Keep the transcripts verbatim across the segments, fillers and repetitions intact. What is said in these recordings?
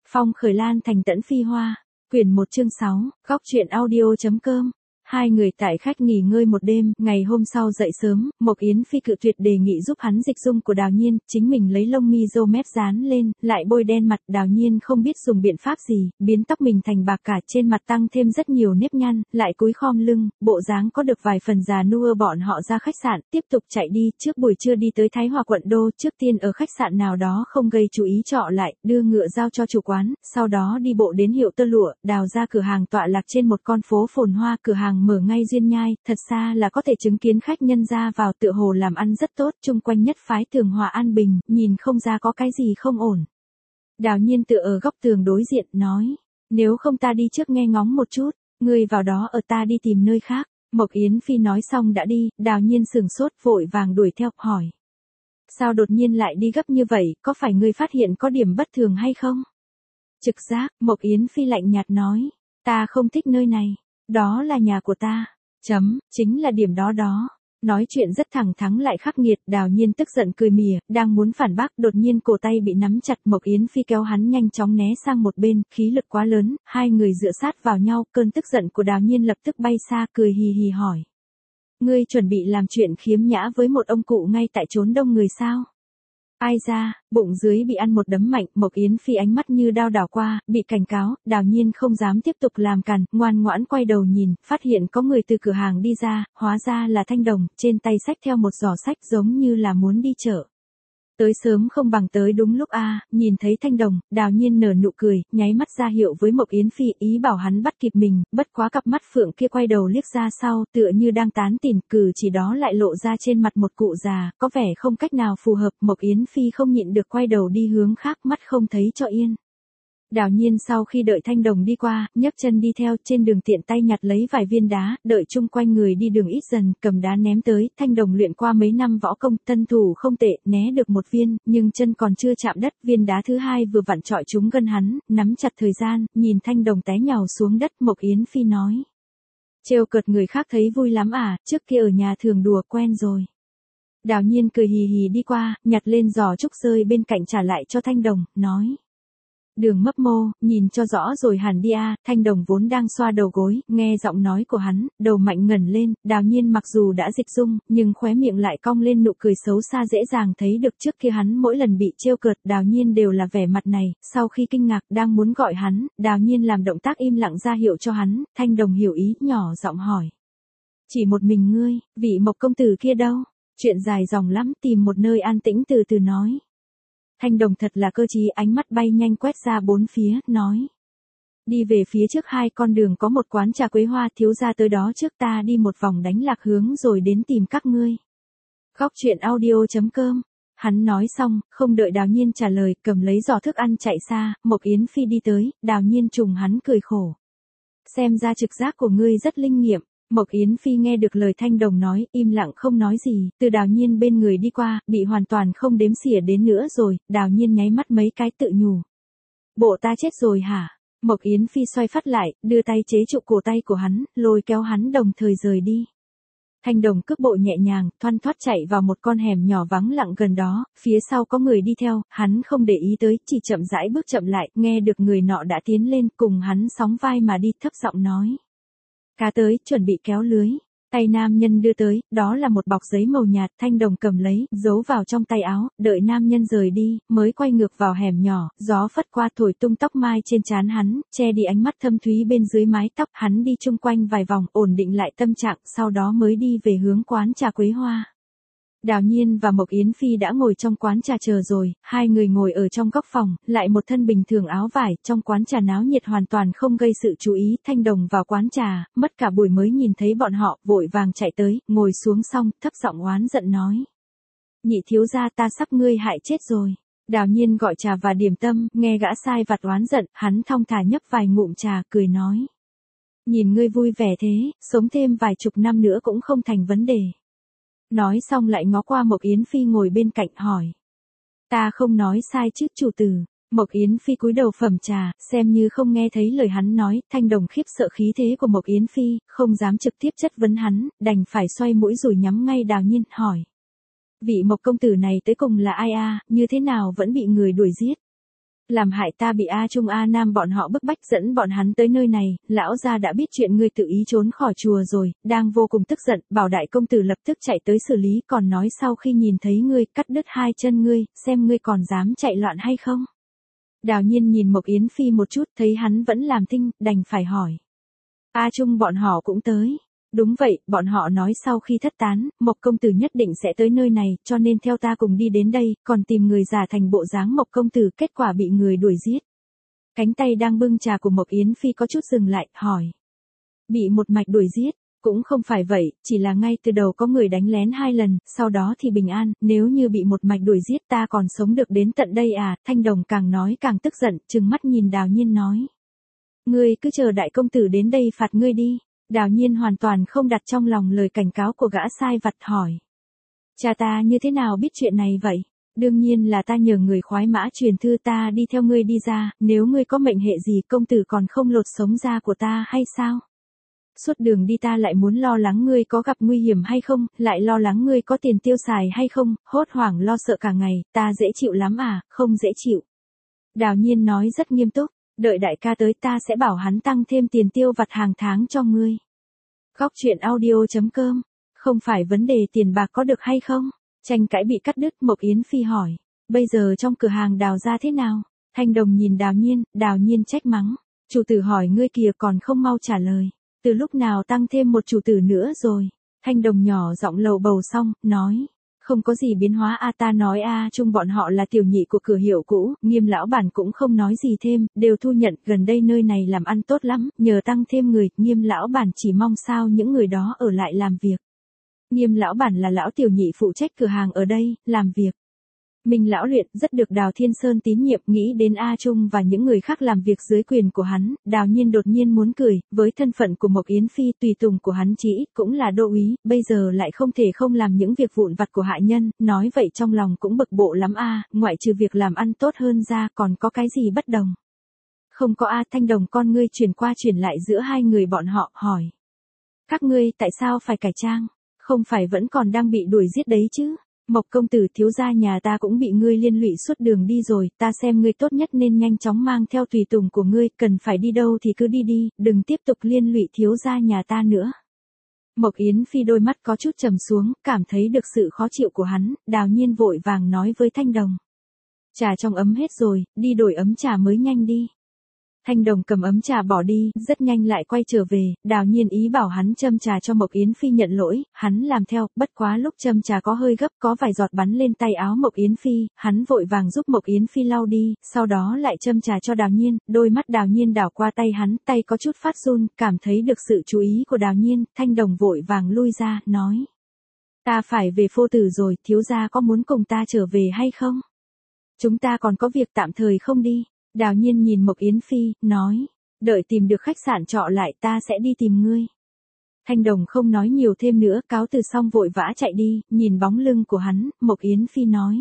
Phong khởi lan thành tẫn phi hoa. Quyển một chương sáu, góc truyện audio.com. Hai người tại khách nghỉ ngơi một đêm, ngày hôm sau dậy sớm, Mộc Yến Phi cự tuyệt đề nghị giúp hắn dịch dung của Đào Nhiên, chính mình lấy lông mi râu mép dán lên, lại bôi đen mặt. Đào Nhiên không biết dùng biện pháp gì, biến tóc mình thành bạc cả, trên mặt tăng thêm rất nhiều nếp nhăn, lại cúi khom lưng, bộ dáng có được vài phần già nua. Bọn họ ra khách sạn, tiếp tục chạy đi, trước buổi trưa đi tới Thái Hòa quận đô, trước tiên ở khách sạn nào đó không gây chú ý trọ lại, đưa ngựa giao cho chủ quán, sau đó đi bộ đến Hiệu Tơ Lụa, đào ra cửa hàng tọa lạc trên một con phố phồn hoa, cửa hàng mở ngay duyên nhai, thật xa là có thể chứng kiến khách nhân ra vào, tựa hồ làm ăn rất tốt, chung quanh nhất phái tường hòa an bình, nhìn không ra có cái gì không ổn. Đào Nhiên tựa ở góc tường đối diện, nói, nếu không ta đi trước nghe ngóng một chút, ngươi vào đó ở, ta đi tìm nơi khác. Mộc Yến Phi nói xong đã đi, Đào Nhiên sửng sốt, vội vàng đuổi theo, hỏi. Sao đột nhiên lại đi gấp như vậy, có phải ngươi phát hiện có điểm bất thường hay không? Trực giác, Mộc Yến Phi lạnh nhạt nói, ta không thích nơi này. Đó là nhà của ta. Chấm, chính là điểm đó đó. Nói chuyện rất thẳng thắn lại khắc nghiệt, Đào Nhiên tức giận cười mỉa, đang muốn phản bác, đột nhiên cổ tay bị nắm chặt, Mộc Yến Phi kéo hắn nhanh chóng né sang một bên, khí lực quá lớn, hai người dựa sát vào nhau, cơn tức giận của Đào Nhiên lập tức bay xa, cười hì hì hỏi. Ngươi chuẩn bị làm chuyện khiếm nhã với một ông cụ ngay tại chốn đông người sao? Ai ra, bụng dưới bị ăn một đấm mạnh, Mộc Yến Phi ánh mắt như đao đảo qua, bị cảnh cáo, Đào Nhiên không dám tiếp tục làm càn, ngoan ngoãn quay đầu nhìn, phát hiện có người từ cửa hàng đi ra, hóa ra là Thanh Đồng, trên tay xách theo một giỏ sách giống như là muốn đi chợ. Tới sớm không bằng tới đúng lúc a. À, nhìn thấy Thanh Đồng, Đào Nhiên nở nụ cười, nháy mắt ra hiệu với Mộc Yến Phi, ý bảo hắn bắt kịp mình, bất quá cặp mắt phượng kia quay đầu liếc ra sau, tựa như đang tán tỉnh, cử chỉ đó lại lộ ra trên mặt một cụ già, có vẻ không cách nào phù hợp. Mộc Yến Phi không nhịn được quay đầu đi hướng khác, mắt không thấy cho yên. Đào Nhiên sau khi đợi Thanh Đồng đi qua, nhấc chân đi theo, trên đường tiện tay nhặt lấy vài viên đá, đợi chung quanh người đi đường ít dần, cầm đá ném tới. Thanh Đồng luyện qua mấy năm võ công, thân thủ không tệ, né được một viên, nhưng chân còn chưa chạm đất, viên đá thứ hai vừa vặn chọi trúng gân hắn, nắm chặt thời gian, nhìn Thanh Đồng té nhào xuống đất, Mộc Yến Phi nói. Trêu cợt người khác thấy vui lắm à, trước kia ở nhà thường đùa quen rồi. Đào Nhiên cười hì hì đi qua, nhặt lên giỏ trúc rơi bên cạnh trả lại cho Thanh Đồng, nói. Đường mấp mô, nhìn cho rõ rồi hẳn đi a. Thanh Đồng vốn đang xoa đầu gối, nghe giọng nói của hắn, đầu mạnh ngẩn lên, Đào Nhiên mặc dù đã dịch dung, nhưng khóe miệng lại cong lên nụ cười xấu xa, dễ dàng thấy được trước kia hắn mỗi lần bị trêu cợt, Đào Nhiên đều là vẻ mặt này. Sau khi kinh ngạc đang muốn gọi hắn, Đào Nhiên làm động tác im lặng ra hiệu cho hắn, Thanh Đồng hiểu ý, nhỏ giọng hỏi. Chỉ một mình ngươi, vị Mộc công tử kia đâu? Chuyện dài dòng lắm, tìm một nơi an tĩnh từ từ nói. Thanh Đồng thật là cơ trí, ánh mắt bay nhanh quét ra bốn phía, nói. Đi về phía trước hai con đường có một quán trà Quế Hoa, thiếu gia tới đó trước, ta đi một vòng đánh lạc hướng rồi đến tìm các ngươi. Góc truyện audio.com. Hắn nói xong, không đợi Đào Nhiên trả lời, cầm lấy giỏ thức ăn chạy xa. Mộc Yến Phi đi tới, Đào Nhiên trùng hắn cười khổ. Xem ra trực giác của ngươi rất linh nghiệm. Mộc Yến Phi nghe được lời Thanh Đồng nói, im lặng không nói gì, từ Đào Nhiên bên người đi qua, bị hoàn toàn không đếm xỉa đến nữa rồi. Đào Nhiên nháy mắt mấy cái tự nhủ. Bộ ta chết rồi hả? Mộc Yến Phi xoay phát lại, đưa tay chế trụ cổ tay của hắn, lôi kéo hắn đồng thời rời đi. Thanh Đồng cước bộ nhẹ nhàng, thoăn thoắt chạy vào một con hẻm nhỏ vắng lặng gần đó, phía sau có người đi theo, hắn không để ý tới, chỉ chậm rãi bước chậm lại, nghe được người nọ đã tiến lên, cùng hắn sóng vai mà đi, thấp giọng nói. Cá tới, chuẩn bị kéo lưới. Tay nam nhân đưa tới, đó là một bọc giấy màu nhạt, Thanh Đồng cầm lấy, giấu vào trong tay áo, đợi nam nhân rời đi, mới quay ngược vào hẻm nhỏ, gió phất qua thổi tung tóc mai trên trán hắn, che đi ánh mắt thâm thúy bên dưới mái tóc, hắn đi chung quanh vài vòng, ổn định lại tâm trạng, sau đó mới đi về hướng quán trà Quế Hoa. Đào Nhiên và Mộc Yến Phi đã ngồi trong quán trà chờ rồi, hai người ngồi ở trong góc phòng, lại một thân bình thường áo vải, trong quán trà náo nhiệt hoàn toàn không gây sự chú ý. Thanh Đồng vào quán trà, mất cả buổi mới nhìn thấy bọn họ, vội vàng chạy tới, ngồi xuống xong, thấp giọng oán giận nói. Nhị thiếu gia, ta sắp ngươi hại chết rồi. Đào Nhiên gọi trà và điểm tâm, nghe gã sai vặt oán giận, hắn thong thả nhấp vài ngụm trà, cười nói. Nhìn ngươi vui vẻ thế, sống thêm vài chục năm nữa cũng không thành vấn đề. Nói xong lại ngó qua Mộc Yến Phi ngồi bên cạnh hỏi. Ta không nói sai chứ chủ tử. Mộc Yến Phi cúi đầu phẩm trà, xem như không nghe thấy lời hắn nói. Thanh Đồng khiếp sợ khí thế của Mộc Yến Phi, không dám trực tiếp chất vấn hắn, đành phải xoay mũi rồi nhắm ngay Đào Nhiên, hỏi. Vị Mộc công tử này tới cùng là ai a, như thế nào vẫn bị người đuổi giết? Làm hại ta bị A Trung A Nam bọn họ bức bách dẫn bọn hắn tới nơi này, lão gia đã biết chuyện ngươi tự ý trốn khỏi chùa rồi, đang vô cùng tức giận, bảo đại công tử lập tức chạy tới xử lý, còn nói sau khi nhìn thấy ngươi, cắt đứt hai chân ngươi, xem ngươi còn dám chạy loạn hay không. Đào Nhiên nhìn Mộc Yến Phi một chút, thấy hắn vẫn làm thinh, đành phải hỏi. A Trung bọn họ cũng tới. Đúng vậy, bọn họ nói sau khi thất tán, Mộc công tử nhất định sẽ tới nơi này, cho nên theo ta cùng đi đến đây, còn tìm người giả thành bộ dáng Mộc công tử, kết quả bị người đuổi giết. Cánh tay đang bưng trà của Mộc Yến Phi có chút dừng lại, hỏi. Bị một mạch đuổi giết, cũng không phải vậy, chỉ là ngay từ đầu có người đánh lén hai lần, sau đó thì bình an, nếu như bị một mạch đuổi giết ta còn sống được đến tận đây à, Thanh Đồng càng nói càng tức giận, trừng mắt nhìn Đào Nhiên nói. Ngươi cứ chờ đại công tử đến đây phạt ngươi đi. Đào Nhiên hoàn toàn không đặt trong lòng lời cảnh cáo của gã sai vặt, hỏi. Cha ta như thế nào biết chuyện này vậy? Đương nhiên là ta nhờ người khoái mã truyền thư ta đi theo ngươi đi ra, nếu ngươi có mệnh hệ gì công tử còn không lột sống da của ta hay sao? Suốt đường đi ta lại muốn lo lắng ngươi có gặp nguy hiểm hay không, lại lo lắng ngươi có tiền tiêu xài hay không, hốt hoảng lo sợ cả ngày, ta dễ chịu lắm à, không dễ chịu. Đào Nhiên nói rất nghiêm túc. Đợi đại ca tới ta sẽ bảo hắn tăng thêm tiền tiêu vặt hàng tháng cho ngươi. Góc truyện audio chấm com. Không phải vấn đề tiền bạc có được hay không? Tranh cãi bị cắt đứt, Mộc Yến Phi hỏi. Bây giờ trong cửa hàng Đào ra thế nào? Thanh Đồng nhìn Đào Nhiên, Đào Nhiên trách mắng. Chủ tử hỏi ngươi kìa còn không mau trả lời. Từ lúc nào tăng thêm một chủ tử nữa rồi? Thanh Đồng nhỏ giọng lầu bầu xong, nói. Không có gì biến hóa a ta nói a chung bọn họ là tiểu nhị của cửa hiệu cũ, Nghiêm lão bản cũng không nói gì thêm, đều thu nhận, gần đây nơi này làm ăn tốt lắm, nhờ tăng thêm người, Nghiêm lão bản chỉ mong sao những người đó ở lại làm việc. Nghiêm lão bản là lão tiểu nhị phụ trách cửa hàng ở đây, làm việc. Minh lão luyện rất được Đào Thiên Sơn tín nhiệm, nghĩ đến A Trung và những người khác làm việc dưới quyền của hắn, Đào Nhiên đột nhiên muốn cười, với thân phận của Mộc Yến Phi tùy tùng của hắn chỉ ít cũng là đô úy, bây giờ lại không thể không làm những việc vụn vặt của hạ nhân, nói vậy trong lòng cũng bực bộ lắm a, ngoại trừ việc làm ăn tốt hơn ra còn có cái gì bất đồng. Không có a, Thanh Đồng con ngươi chuyển qua chuyển lại giữa hai người bọn họ, hỏi. Các ngươi tại sao phải cải trang, không phải vẫn còn đang bị đuổi giết đấy chứ? Mộc công tử thiếu gia nhà ta cũng bị ngươi liên lụy suốt đường đi rồi, ta xem ngươi tốt nhất nên nhanh chóng mang theo tùy tùng của ngươi, cần phải đi đâu thì cứ đi đi, đừng tiếp tục liên lụy thiếu gia nhà ta nữa. Mộc Yến Phi đôi mắt có chút trầm xuống, cảm thấy được sự khó chịu của hắn, Đào Nhiên vội vàng nói với Thanh Đồng. Trà trong ấm hết rồi, đi đổi ấm trà mới nhanh đi. Thanh Đồng cầm ấm trà bỏ đi, rất nhanh lại quay trở về, Đào Nhiên ý bảo hắn châm trà cho Mộc Yến Phi nhận lỗi, hắn làm theo, bất quá lúc châm trà có hơi gấp, có vài giọt bắn lên tay áo Mộc Yến Phi, hắn vội vàng giúp Mộc Yến Phi lau đi, sau đó lại châm trà cho Đào Nhiên, đôi mắt Đào Nhiên đảo qua tay hắn, tay có chút phát run, cảm thấy được sự chú ý của Đào Nhiên, Thanh Đồng vội vàng lui ra, nói. Ta phải về Phô Tử rồi, thiếu gia có muốn cùng ta trở về hay không? Chúng ta còn có việc tạm thời không đi. Đào Nhiên nhìn Mộc Yến Phi, nói, đợi tìm được khách sạn trọ lại ta sẽ đi tìm ngươi. Thanh Đồng không nói nhiều thêm nữa, cáo từ xong vội vã chạy đi, nhìn bóng lưng của hắn, Mộc Yến Phi nói.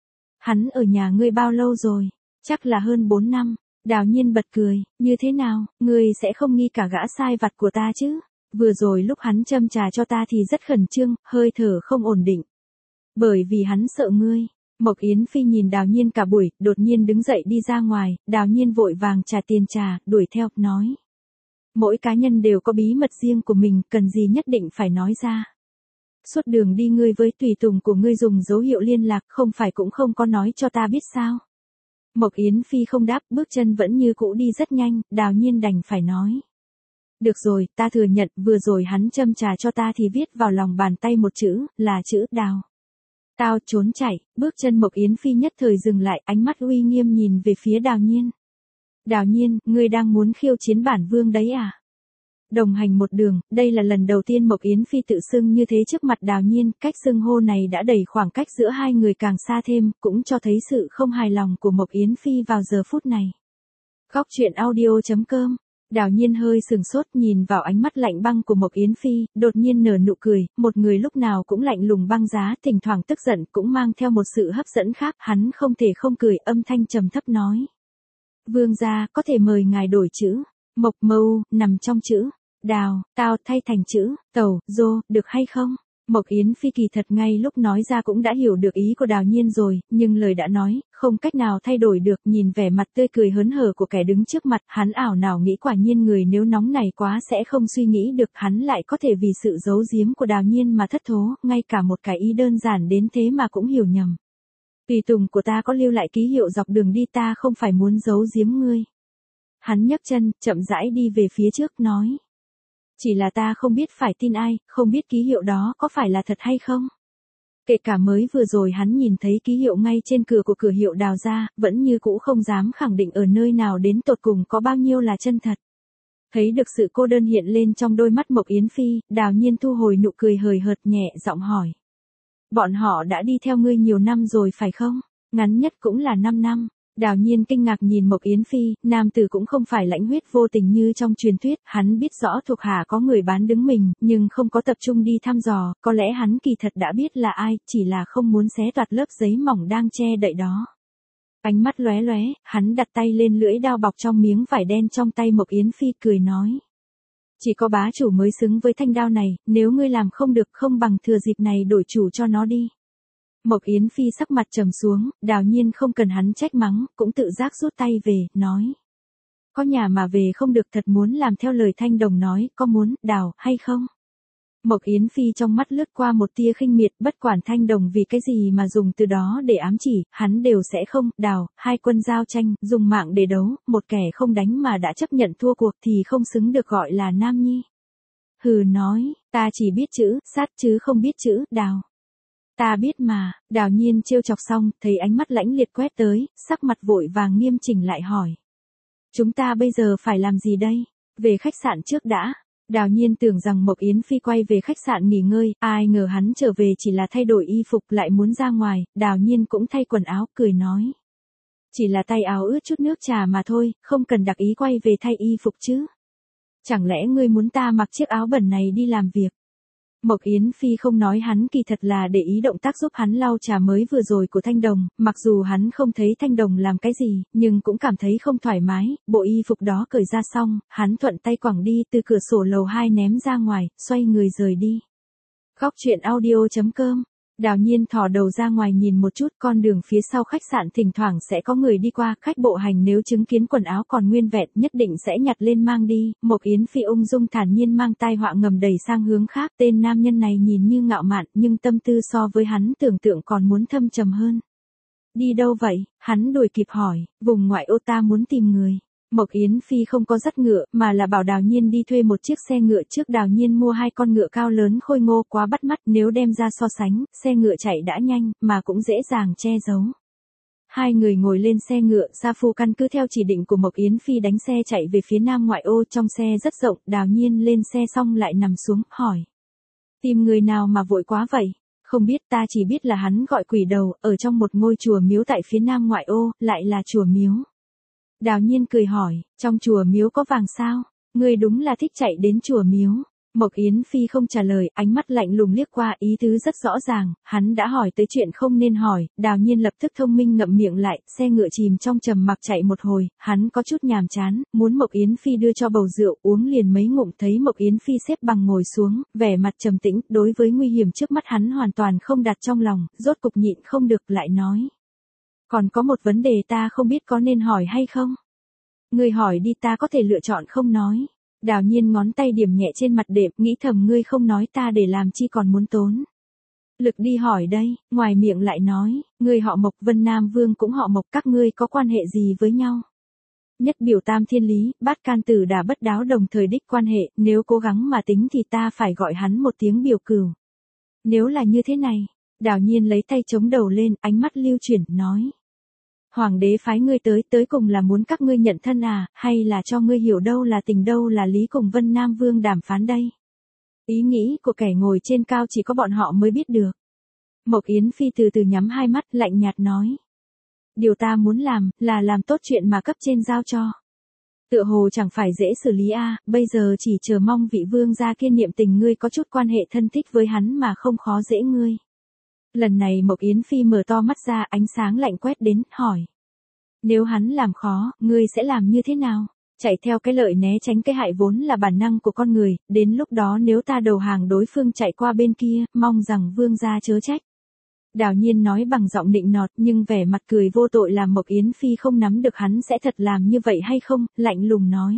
Hắn ở nhà ngươi bao lâu rồi? Chắc là hơn bốn năm. Đào Nhiên bật cười, như thế nào, ngươi sẽ không nghi cả gã sai vặt của ta chứ? Vừa rồi lúc hắn châm trà cho ta thì rất khẩn trương, hơi thở không ổn định. Bởi vì hắn sợ ngươi. Mộc Yến Phi nhìn Đào Nhiên cả buổi, đột nhiên đứng dậy đi ra ngoài, Đào Nhiên vội vàng trả tiền trà, đuổi theo, nói. Mỗi cá nhân đều có bí mật riêng của mình, cần gì nhất định phải nói ra. Suốt đường đi ngươi với tùy tùng của ngươi dùng dấu hiệu liên lạc, không phải cũng không có nói cho ta biết sao. Mộc Yến Phi không đáp, bước chân vẫn như cũ đi rất nhanh, Đào Nhiên đành phải nói. Được rồi, ta thừa nhận, vừa rồi hắn châm trà cho ta thì viết vào lòng bàn tay một chữ, là chữ Đào. Tao trốn chạy, bước chân Mộc Yến Phi nhất thời dừng lại, ánh mắt uy nghiêm nhìn về phía Đào Nhiên. Đào Nhiên, ngươi đang muốn khiêu chiến bản vương đấy à? Đồng hành một đường, đây là lần đầu tiên Mộc Yến Phi tự xưng như thế trước mặt Đào Nhiên, cách xưng hô này đã đẩy khoảng cách giữa hai người càng xa thêm, cũng cho thấy sự không hài lòng của Mộc Yến Phi vào giờ phút này. Góc truyện audio chấm com. Đào Nhiên hơi sừng sốt nhìn vào ánh mắt lạnh băng của Mộc Yến Phi, đột nhiên nở nụ cười, một người lúc nào cũng lạnh lùng băng giá, thỉnh thoảng tức giận cũng mang theo một sự hấp dẫn khác, hắn không thể không cười, âm thanh trầm thấp nói. Vương gia, có thể mời ngài đổi chữ, Mộc Mâu, nằm trong chữ, Đào, tao thay thành chữ, Tẩu, Dô, được hay không? Mộc Yến Phi kỳ thật ngay lúc nói ra cũng đã hiểu được ý của Đào Nhiên rồi, nhưng lời đã nói, không cách nào thay đổi được, nhìn vẻ mặt tươi cười hớn hở của kẻ đứng trước mặt, hắn ảo nào nghĩ quả nhiên người nếu nóng này quá sẽ không suy nghĩ được hắn lại có thể vì sự giấu giếm của Đào Nhiên mà thất thố, ngay cả một cái ý đơn giản đến thế mà cũng hiểu nhầm. Tùy tùng của ta có lưu lại ký hiệu dọc đường đi, ta không phải muốn giấu giếm ngươi. Hắn nhấc chân, chậm rãi đi về phía trước nói. Chỉ là ta không biết phải tin ai, không biết ký hiệu đó có phải là thật hay không. Kể cả mới vừa rồi hắn nhìn thấy ký hiệu ngay trên cửa của cửa hiệu Đào gia, vẫn như cũ không dám khẳng định ở nơi nào đến tột cùng có bao nhiêu là chân thật. Thấy được sự cô đơn hiện lên trong đôi mắt Mộc Yến Phi, Đào Nhiên thu hồi nụ cười hời hợt nhẹ giọng hỏi. Bọn họ đã đi theo ngươi nhiều năm rồi phải không? Ngắn nhất cũng là năm năm. Đào Nhiên kinh ngạc nhìn Mộc Yến Phi, nam tử cũng không phải lãnh huyết vô tình như trong truyền thuyết, hắn biết rõ thuộc hạ có người bán đứng mình, nhưng không có tập trung đi thăm dò, có lẽ hắn kỳ thật đã biết là ai, chỉ là không muốn xé toạc lớp giấy mỏng đang che đậy đó. Ánh mắt lóe lóe, hắn đặt tay lên lưỡi dao bọc trong miếng vải đen trong tay Mộc Yến Phi cười nói. Chỉ có bá chủ mới xứng với thanh đao này, nếu ngươi làm không được không bằng thừa dịp này đổi chủ cho nó đi. Mộc Yến Phi sắc mặt trầm xuống, Đào Nhiên không cần hắn trách mắng, cũng tự giác rút tay về, nói. Có nhà mà về không được, thật muốn làm theo lời Thanh Đồng nói, có muốn, Đào, hay không? Mộc Yến Phi trong mắt lướt qua một tia khinh miệt, bất quản Thanh Đồng vì cái gì mà dùng từ đó để ám chỉ, hắn đều sẽ không, Đào, hai quân giao tranh, dùng mạng để đấu, một kẻ không đánh mà đã chấp nhận thua cuộc thì không xứng được gọi là nam nhi. Hừ nói, ta chỉ biết chữ, sát chứ không biết chữ, Đào. Ta biết mà, Đào Nhiên trêu chọc xong, thấy ánh mắt lãnh liệt quét tới, sắc mặt vội vàng nghiêm chỉnh lại hỏi. Chúng ta bây giờ phải làm gì đây? Về khách sạn trước đã. Đào Nhiên tưởng rằng Mộc Yến Phi quay về khách sạn nghỉ ngơi, ai ngờ hắn trở về chỉ là thay đổi y phục lại muốn ra ngoài, Đào Nhiên cũng thay quần áo, cười nói. Chỉ là tay áo ướt chút nước trà mà thôi, không cần đặc ý quay về thay y phục chứ. Chẳng lẽ ngươi muốn ta mặc chiếc áo bẩn này đi làm việc? Mộc Yến Phi không nói hắn kỳ thật là để ý động tác giúp hắn lau trà mới vừa rồi của Thanh Đồng, mặc dù hắn không thấy Thanh Đồng làm cái gì, nhưng cũng cảm thấy không thoải mái, bộ y phục đó cởi ra xong, hắn thuận tay quẳng đi từ cửa sổ lầu hai ném ra ngoài, xoay người rời đi. Góc truyện audio chấm com. Đào Nhiên thò đầu ra ngoài nhìn một chút, con đường phía sau khách sạn thỉnh thoảng sẽ có người đi qua, khách bộ hành nếu chứng kiến quần áo còn nguyên vẹn nhất định sẽ nhặt lên mang đi. Mộc Yến Phi ung dung thản nhiên mang tai họa ngầm đẩy sang hướng khác, tên nam nhân này nhìn như ngạo mạn nhưng tâm tư so với hắn tưởng tượng còn muốn thâm trầm hơn. Đi đâu vậy? Hắn đuổi kịp hỏi, vùng ngoại ô ta muốn tìm người. Mộc Yến Phi không có dắt ngựa, mà là bảo Đào Nhiên đi thuê một chiếc xe ngựa trước. Đào Nhiên mua hai con ngựa cao lớn khôi ngô quá bắt mắt, nếu đem ra so sánh, xe ngựa chạy đã nhanh, mà cũng dễ dàng che giấu. Hai người ngồi lên xe ngựa, Gia Phu căn cứ theo chỉ định của Mộc Yến Phi đánh xe chạy về phía nam ngoại ô, trong xe rất rộng, Đào Nhiên lên xe xong lại nằm xuống, hỏi. Tìm người nào mà vội quá vậy? Không biết, ta chỉ biết là hắn gọi quỷ đầu, ở trong một ngôi chùa miếu tại phía nam ngoại ô, lại là chùa miếu. Đào Nhiên cười hỏi, trong chùa miếu có vàng sao? Ngươi đúng là thích chạy đến chùa miếu. Mộc Yến Phi không trả lời, ánh mắt lạnh lùng liếc qua, ý tứ rất rõ ràng, hắn đã hỏi tới chuyện không nên hỏi. Đào Nhiên lập tức thông minh ngậm miệng lại, xe ngựa chìm trong trầm mặc chạy một hồi, hắn có chút nhàm chán, muốn Mộc Yến Phi đưa cho bầu rượu, uống liền mấy ngụm, thấy Mộc Yến Phi xếp bằng ngồi xuống, vẻ mặt trầm tĩnh, đối với nguy hiểm trước mắt hắn hoàn toàn không đặt trong lòng, rốt cục nhịn không được lại nói. Còn có một vấn đề ta không biết có nên hỏi hay không? Ngươi hỏi đi, ta có thể lựa chọn không nói. Đào Nhiên ngón tay điểm nhẹ trên mặt đệm, nghĩ thầm ngươi không nói ta để làm chi còn muốn tốn lực đi hỏi đây, ngoài miệng lại nói, ngươi họ Mộc, Vân Nam Vương cũng họ Mộc, các ngươi có quan hệ gì với nhau? Nhất biểu tam thiên lý, bát can tử đả bất đáo đồng thời đích quan hệ, nếu cố gắng mà tính thì ta phải gọi hắn một tiếng biểu cửu. Nếu là như thế này, Đào Nhiên lấy tay chống đầu lên, ánh mắt lưu chuyển, nói. Hoàng đế phái ngươi tới, tới cùng là muốn các ngươi nhận thân à, hay là cho ngươi hiểu đâu là tình đâu là lý cùng Vân Nam Vương đàm phán đây? Ý nghĩ của kẻ ngồi trên cao chỉ có bọn họ mới biết được. Mộc Yến Phi từ từ nhắm hai mắt, lạnh nhạt nói. Điều ta muốn làm, là làm tốt chuyện mà cấp trên giao cho. Tựa hồ chẳng phải dễ xử lý a, à, bây giờ chỉ chờ mong vị vương gia kia niệm tình ngươi có chút quan hệ thân thích với hắn mà không khó dễ ngươi. Lần này Mộc Yến Phi mở to mắt ra, ánh sáng lạnh quét đến, hỏi. Nếu hắn làm khó, ngươi sẽ làm như thế nào? Chạy theo cái lợi né tránh cái hại vốn là bản năng của con người, đến lúc đó nếu ta đầu hàng đối phương chạy qua bên kia, mong rằng vương gia chớ trách. Đào Nhiên nói bằng giọng nịnh nọt nhưng vẻ mặt cười vô tội làm Mộc Yến Phi không nắm được hắn sẽ thật làm như vậy hay không, lạnh lùng nói.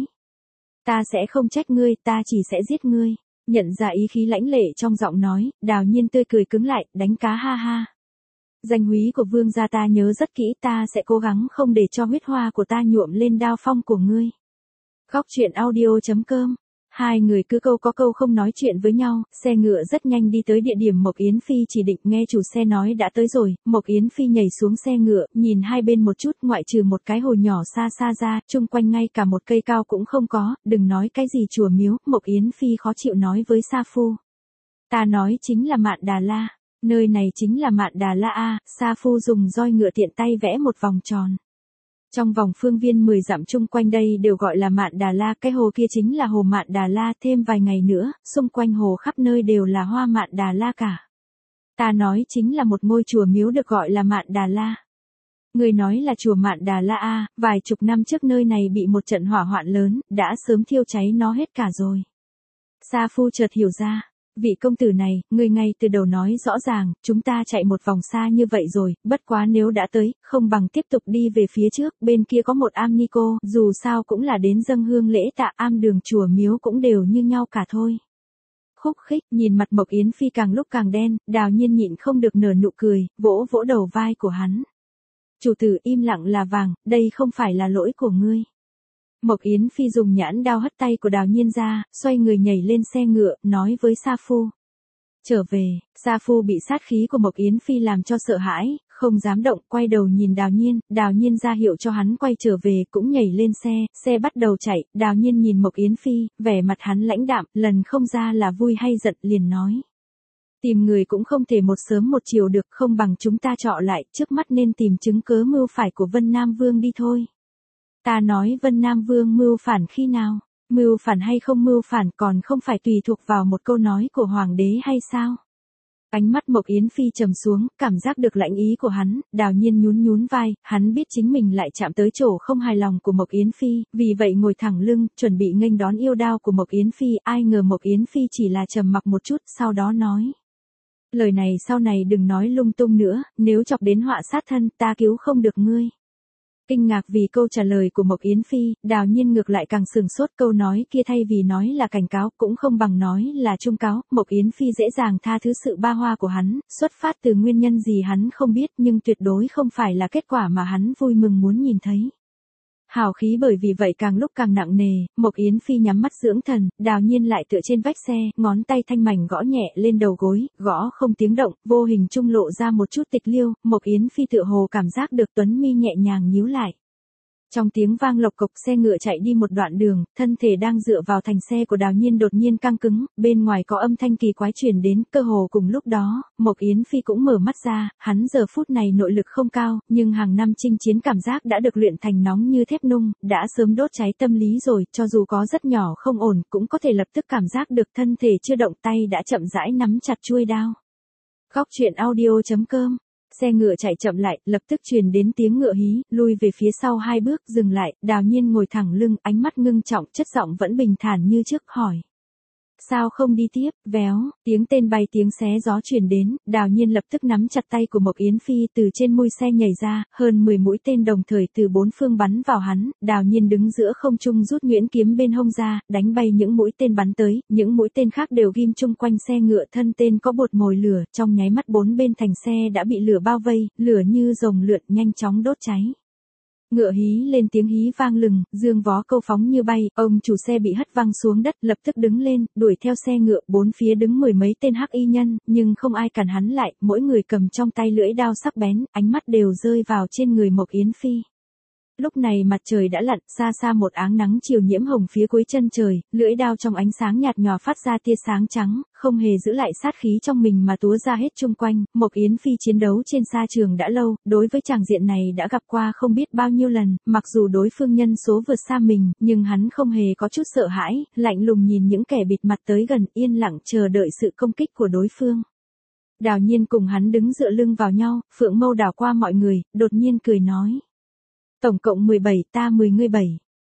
Ta sẽ không trách ngươi, ta chỉ sẽ giết ngươi. Nhận ra ý khí lãnh lệ trong giọng nói, Đào Nhiên tươi cười cứng lại, đánh cá ha ha. Danh húy của vương gia ta nhớ rất kỹ, ta sẽ cố gắng không để cho huyết hoa của ta nhuộm lên đao phong của ngươi. Góc truyện audio chấm com. Hai người cứ câu có câu không nói chuyện với nhau, xe ngựa rất nhanh đi tới địa điểm Mộc Yến Phi chỉ định, nghe chủ xe nói đã tới rồi, Mộc Yến Phi nhảy xuống xe ngựa, nhìn hai bên một chút, ngoại trừ một cái hồ nhỏ xa xa ra, chung quanh ngay cả một cây cao cũng không có, đừng nói cái gì chùa miếu, Mộc Yến Phi khó chịu nói với Sa Phu. Ta nói chính là Mạn Đà La, nơi này chính là Mạn Đà La a. Sa Phu dùng roi ngựa tiện tay vẽ một vòng tròn. Trong vòng phương viên mười dặm chung quanh đây đều gọi là Mạn Đà La, cái hồ kia chính là hồ Mạn Đà La, thêm vài ngày nữa, xung quanh hồ khắp nơi đều là hoa Mạn Đà La cả. Ta nói chính là một ngôi chùa miếu được gọi là Mạn Đà La. Người nói là chùa Mạn Đà La a, vài chục năm trước nơi này bị một trận hỏa hoạn lớn, đã sớm thiêu cháy nó hết cả rồi. Sa Phu chợt hiểu ra. Vị công tử này, người ngay từ đầu nói rõ ràng, chúng ta chạy một vòng xa như vậy rồi, bất quá nếu đã tới, không bằng tiếp tục đi về phía trước, bên kia có một am ni cô, dù sao cũng là đến dâng hương lễ tạ, am đường chùa miếu cũng đều như nhau cả thôi. Khúc khích, nhìn mặt Mộc Yến Phi càng lúc càng đen, Đào Nhiên nhịn không được nở nụ cười, vỗ vỗ đầu vai của hắn. Chủ tử im lặng là vàng, đây không phải là lỗi của ngươi. Mộc Yến Phi dùng nhãn đao hất tay của Đào Nhiên ra, xoay người nhảy lên xe ngựa, nói với Sa Phu. Trở về, Sa Phu bị sát khí của Mộc Yến Phi làm cho sợ hãi, không dám động, quay đầu nhìn Đào Nhiên, Đào Nhiên ra hiệu cho hắn quay trở về, cũng nhảy lên xe, xe bắt đầu chạy, Đào Nhiên nhìn Mộc Yến Phi, vẻ mặt hắn lãnh đạm, lần không ra là vui hay giận, liền nói. Tìm người cũng không thể một sớm một chiều được, không bằng chúng ta trọ lại, trước mắt nên tìm chứng cớ mưu phải của Vân Nam Vương đi thôi. Ta nói Vân Nam Vương mưu phản khi nào? Mưu phản hay không mưu phản còn không phải tùy thuộc vào một câu nói của Hoàng đế hay sao? Ánh mắt Mộc Yến Phi trầm xuống, cảm giác được lãnh ý của hắn, Đào Nhiên nhún nhún vai, hắn biết chính mình lại chạm tới chỗ không hài lòng của Mộc Yến Phi, vì vậy ngồi thẳng lưng, chuẩn bị nghênh đón yêu đao của Mộc Yến Phi, ai ngờ Mộc Yến Phi chỉ là trầm mặc một chút, sau đó nói. Lời này sau này đừng nói lung tung nữa, nếu chọc đến họa sát thân, ta cứu không được ngươi. Kinh ngạc vì câu trả lời của Mộc Yến Phi, Đào Nhiên ngược lại càng sừng sốt, câu nói kia thay vì nói là cảnh cáo cũng không bằng nói là trung cáo, Mộc Yến Phi dễ dàng tha thứ sự ba hoa của hắn, xuất phát từ nguyên nhân gì hắn không biết nhưng tuyệt đối không phải là kết quả mà hắn vui mừng muốn nhìn thấy. Hào khí bởi vì vậy càng lúc càng nặng nề, Mộc Yến Phi nhắm mắt dưỡng thần, Đào Nhiên lại tựa trên vách xe, ngón tay thanh mảnh gõ nhẹ lên đầu gối, gõ không tiếng động, vô hình trung lộ ra một chút tịch liêu, Mộc Yến Phi tựa hồ cảm giác được tuấn mi nhẹ nhàng nhíu lại. Trong tiếng vang lộc cộc xe ngựa chạy đi một đoạn đường, thân thể đang dựa vào thành xe của Đào Nhiên đột nhiên căng cứng, bên ngoài có âm thanh kỳ quái truyền đến, cơ hồ cùng lúc đó, Mộc Yến Phi cũng mở mắt ra, hắn giờ phút này nội lực không cao, nhưng hàng năm chinh chiến cảm giác đã được luyện thành nóng như thép nung, đã sớm đốt cháy tâm lý rồi, cho dù có rất nhỏ không ổn, cũng có thể lập tức cảm giác được thân thể chưa động tay đã chậm rãi nắm chặt chuôi đao. Góc truyện audio chấm com. Xe ngựa chạy chậm lại, lập tức truyền đến tiếng ngựa hí, lui về phía sau hai bước, dừng lại, Đào Nhiên ngồi thẳng lưng, ánh mắt ngưng trọng, chất giọng vẫn bình thản như trước, hỏi. Sao không đi tiếp, véo, tiếng tên bay tiếng xé gió truyền đến, Đào Nhiên lập tức nắm chặt tay của Mộc Yến Phi từ trên mui xe nhảy ra, hơn mười mũi tên đồng thời từ bốn phương bắn vào hắn, Đào Nhiên đứng giữa không trung rút nhuyễn kiếm bên hông ra, đánh bay những mũi tên bắn tới, những mũi tên khác đều ghim chung quanh xe ngựa, thân tên có bột mồi lửa, trong nháy mắt bốn bên thành xe đã bị lửa bao vây, lửa như rồng lượn nhanh chóng đốt cháy. Ngựa hí lên tiếng hí vang lừng, dương vó câu phóng như bay, ông chủ xe bị hất văng xuống đất, lập tức đứng lên, đuổi theo xe ngựa, bốn phía đứng mười mấy tên hắc y nhân, nhưng không ai cản hắn lại, mỗi người cầm trong tay lưỡi đao sắc bén, ánh mắt đều rơi vào trên người Mộc Yến Phi. Lúc này mặt trời đã lặn, xa xa một áng nắng chiều nhiễm hồng phía cuối chân trời, lưỡi đao trong ánh sáng nhạt nhòa phát ra tia sáng trắng, không hề giữ lại sát khí trong mình mà túa ra hết chung quanh. Mộc Yến Phi chiến đấu trên sa trường đã lâu, đối với tràng diện này đã gặp qua không biết bao nhiêu lần, mặc dù đối phương nhân số vượt xa mình, nhưng hắn không hề có chút sợ hãi, lạnh lùng nhìn những kẻ bịt mặt tới gần, yên lặng chờ đợi sự công kích của đối phương. Đào Nhiên cùng hắn đứng dựa lưng vào nhau, phượng mâu đảo qua mọi người, đột nhiên cười nói. Tổng cộng mười bảy, ta mười ngươi bảy.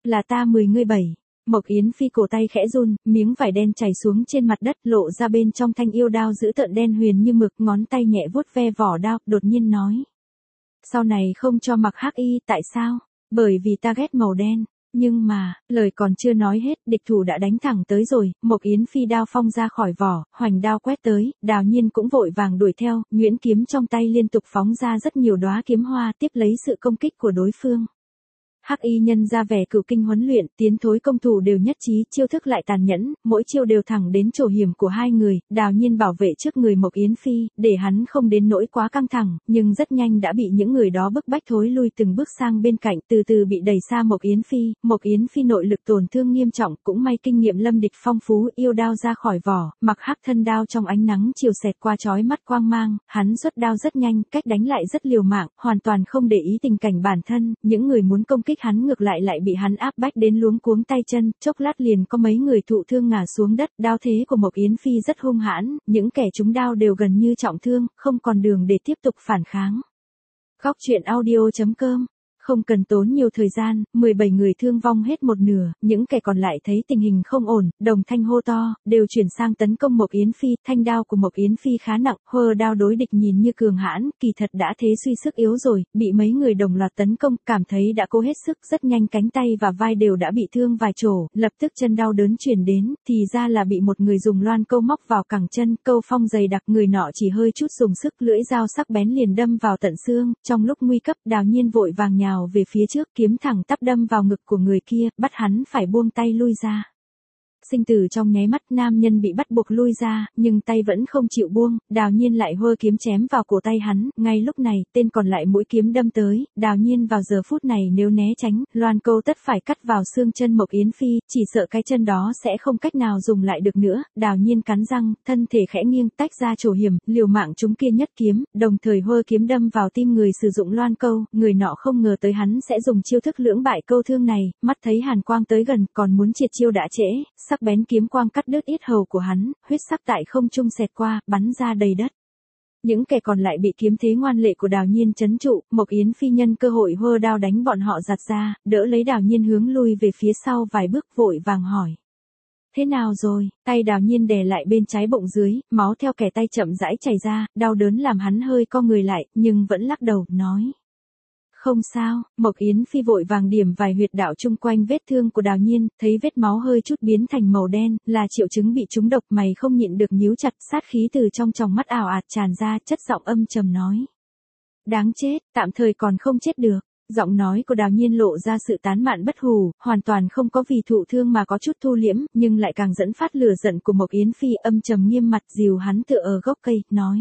Là ta mười ngươi bảy. Mộc Yến Phi cổ tay khẽ run, miếng vải đen chảy xuống trên mặt đất, lộ ra bên trong thanh yêu đao giữ tợn đen huyền như mực, ngón tay nhẹ vuốt ve vỏ đao, đột nhiên nói. Sau này không cho mặc hắc y, tại sao? Bởi vì ta ghét màu đen. Nhưng mà, lời còn chưa nói hết, địch thủ đã đánh thẳng tới rồi, Mộc Yến Phi đao phong ra khỏi vỏ, hoành đao quét tới, Đào Nhiên cũng vội vàng đuổi theo, nhuyễn kiếm trong tay liên tục phóng ra rất nhiều đóa kiếm hoa, tiếp lấy sự công kích của đối phương. Hắc y nhân ra vẻ cửu kinh huấn luyện, tiến thối công thủ đều nhất trí, chiêu thức lại tàn nhẫn, mỗi chiêu đều thẳng đến chỗ hiểm của hai người, Đào Nhiên bảo vệ trước người Mộc Yến Phi, để hắn không đến nỗi quá căng thẳng, nhưng rất nhanh đã bị những người đó bức bách thối lui từng bước sang bên cạnh, từ từ bị đẩy xa Mộc Yến Phi. Mộc Yến Phi nội lực tổn thương nghiêm trọng, cũng may kinh nghiệm lâm địch phong phú, yêu đao ra khỏi vỏ, mặc hắc thân đao trong ánh nắng chiều xẹt qua chói mắt quang mang, hắn xuất đao rất nhanh, cách đánh lại rất liều mạng, hoàn toàn không để ý tình cảnh bản thân, những người muốn công kích hắn ngược lại lại bị hắn áp bách đến luống cuống tay chân, chốc lát liền có mấy người thụ thương ngã xuống đất, đao thế của Mộc Yến Phi rất hung hãn, những kẻ trúng đao đều gần như trọng thương, không còn đường để tiếp tục phản kháng. Góc truyện audio chấm com. Không cần tốn nhiều thời gian, mười bảy người thương vong hết một nửa, những kẻ còn lại thấy tình hình không ổn, đồng thanh hô to, đều chuyển sang tấn công Mộc Yến Phi, thanh đao của Mộc Yến Phi khá nặng, hơ đao đối địch nhìn như cường hãn, kỳ thật đã thế suy sức yếu rồi, bị mấy người đồng loạt tấn công, cảm thấy đã cố hết sức, rất nhanh cánh tay và vai đều đã bị thương vài chỗ, lập tức chân đau đớn chuyển đến, thì ra là bị một người dùng loan câu móc vào cẳng chân, câu phong dày đặc, người nọ chỉ hơi chút dùng sức, lưỡi dao sắc bén liền đâm vào tận xương, trong lúc nguy cấp, Đào Nhiên vội vàng nhào về phía trước, kiếm thẳng tắp đâm vào ngực của người kia, bắt hắn phải buông tay lui ra. Sinh tử trong nháy mắt, nam nhân bị bắt buộc lui ra, nhưng tay vẫn không chịu buông, Đào Nhiên lại hơ kiếm chém vào cổ tay hắn, ngay lúc này, tên còn lại mũi kiếm đâm tới, Đào Nhiên vào giờ phút này nếu né tránh, loan câu tất phải cắt vào xương chân Mộc Yến Phi, chỉ sợ cái chân đó sẽ không cách nào dùng lại được nữa, Đào Nhiên cắn răng, thân thể khẽ nghiêng tách ra chỗ hiểm, liều mạng chúng kia nhất kiếm, đồng thời hơ kiếm đâm vào tim người sử dụng loan câu, người nọ không ngờ tới hắn sẽ dùng chiêu thức lưỡng bại câu thương này, mắt thấy hàn quang tới gần, còn muốn triệt chiêu đã trễ, sắc bén kiếm quang cắt đứt yết hầu của hắn, huyết sắc tại không trung xẹt qua, bắn ra đầy đất. Những kẻ còn lại bị kiếm thế ngoan lệ của Đào Nhiên trấn trụ, Mộc Yến Phi nhân cơ hội hơ đao đánh bọn họ giạt ra, đỡ lấy Đào Nhiên hướng lui về phía sau vài bước, vội vàng hỏi. Thế nào rồi? Tay Đào Nhiên đè lại bên trái bụng dưới, máu theo kẻ tay chậm rãi chảy ra, đau đớn làm hắn hơi co người lại, nhưng vẫn lắc đầu, nói. Không sao, Mộc Yến Phi vội vàng điểm vài huyệt đạo chung quanh vết thương của Đào Nhiên, thấy vết máu hơi chút biến thành màu đen, là triệu chứng bị trúng độc, mày không nhịn được nhíu chặt, sát khí từ trong tròng mắt ảo ạt tràn ra, chất giọng âm trầm nói. Đáng chết, tạm thời còn không chết được. Giọng nói của Đào Nhiên lộ ra sự tán mạn bất hủ, hoàn toàn không có vì thụ thương mà có chút thu liễm, nhưng lại càng dẫn phát lửa giận của Mộc Yến Phi, âm trầm nghiêm mặt dìu hắn tựa ở gốc cây, nói.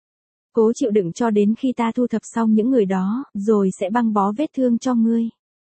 Cố chịu đựng cho đến khi ta thu thập xong những người đó, rồi sẽ băng bó vết thương cho ngươi.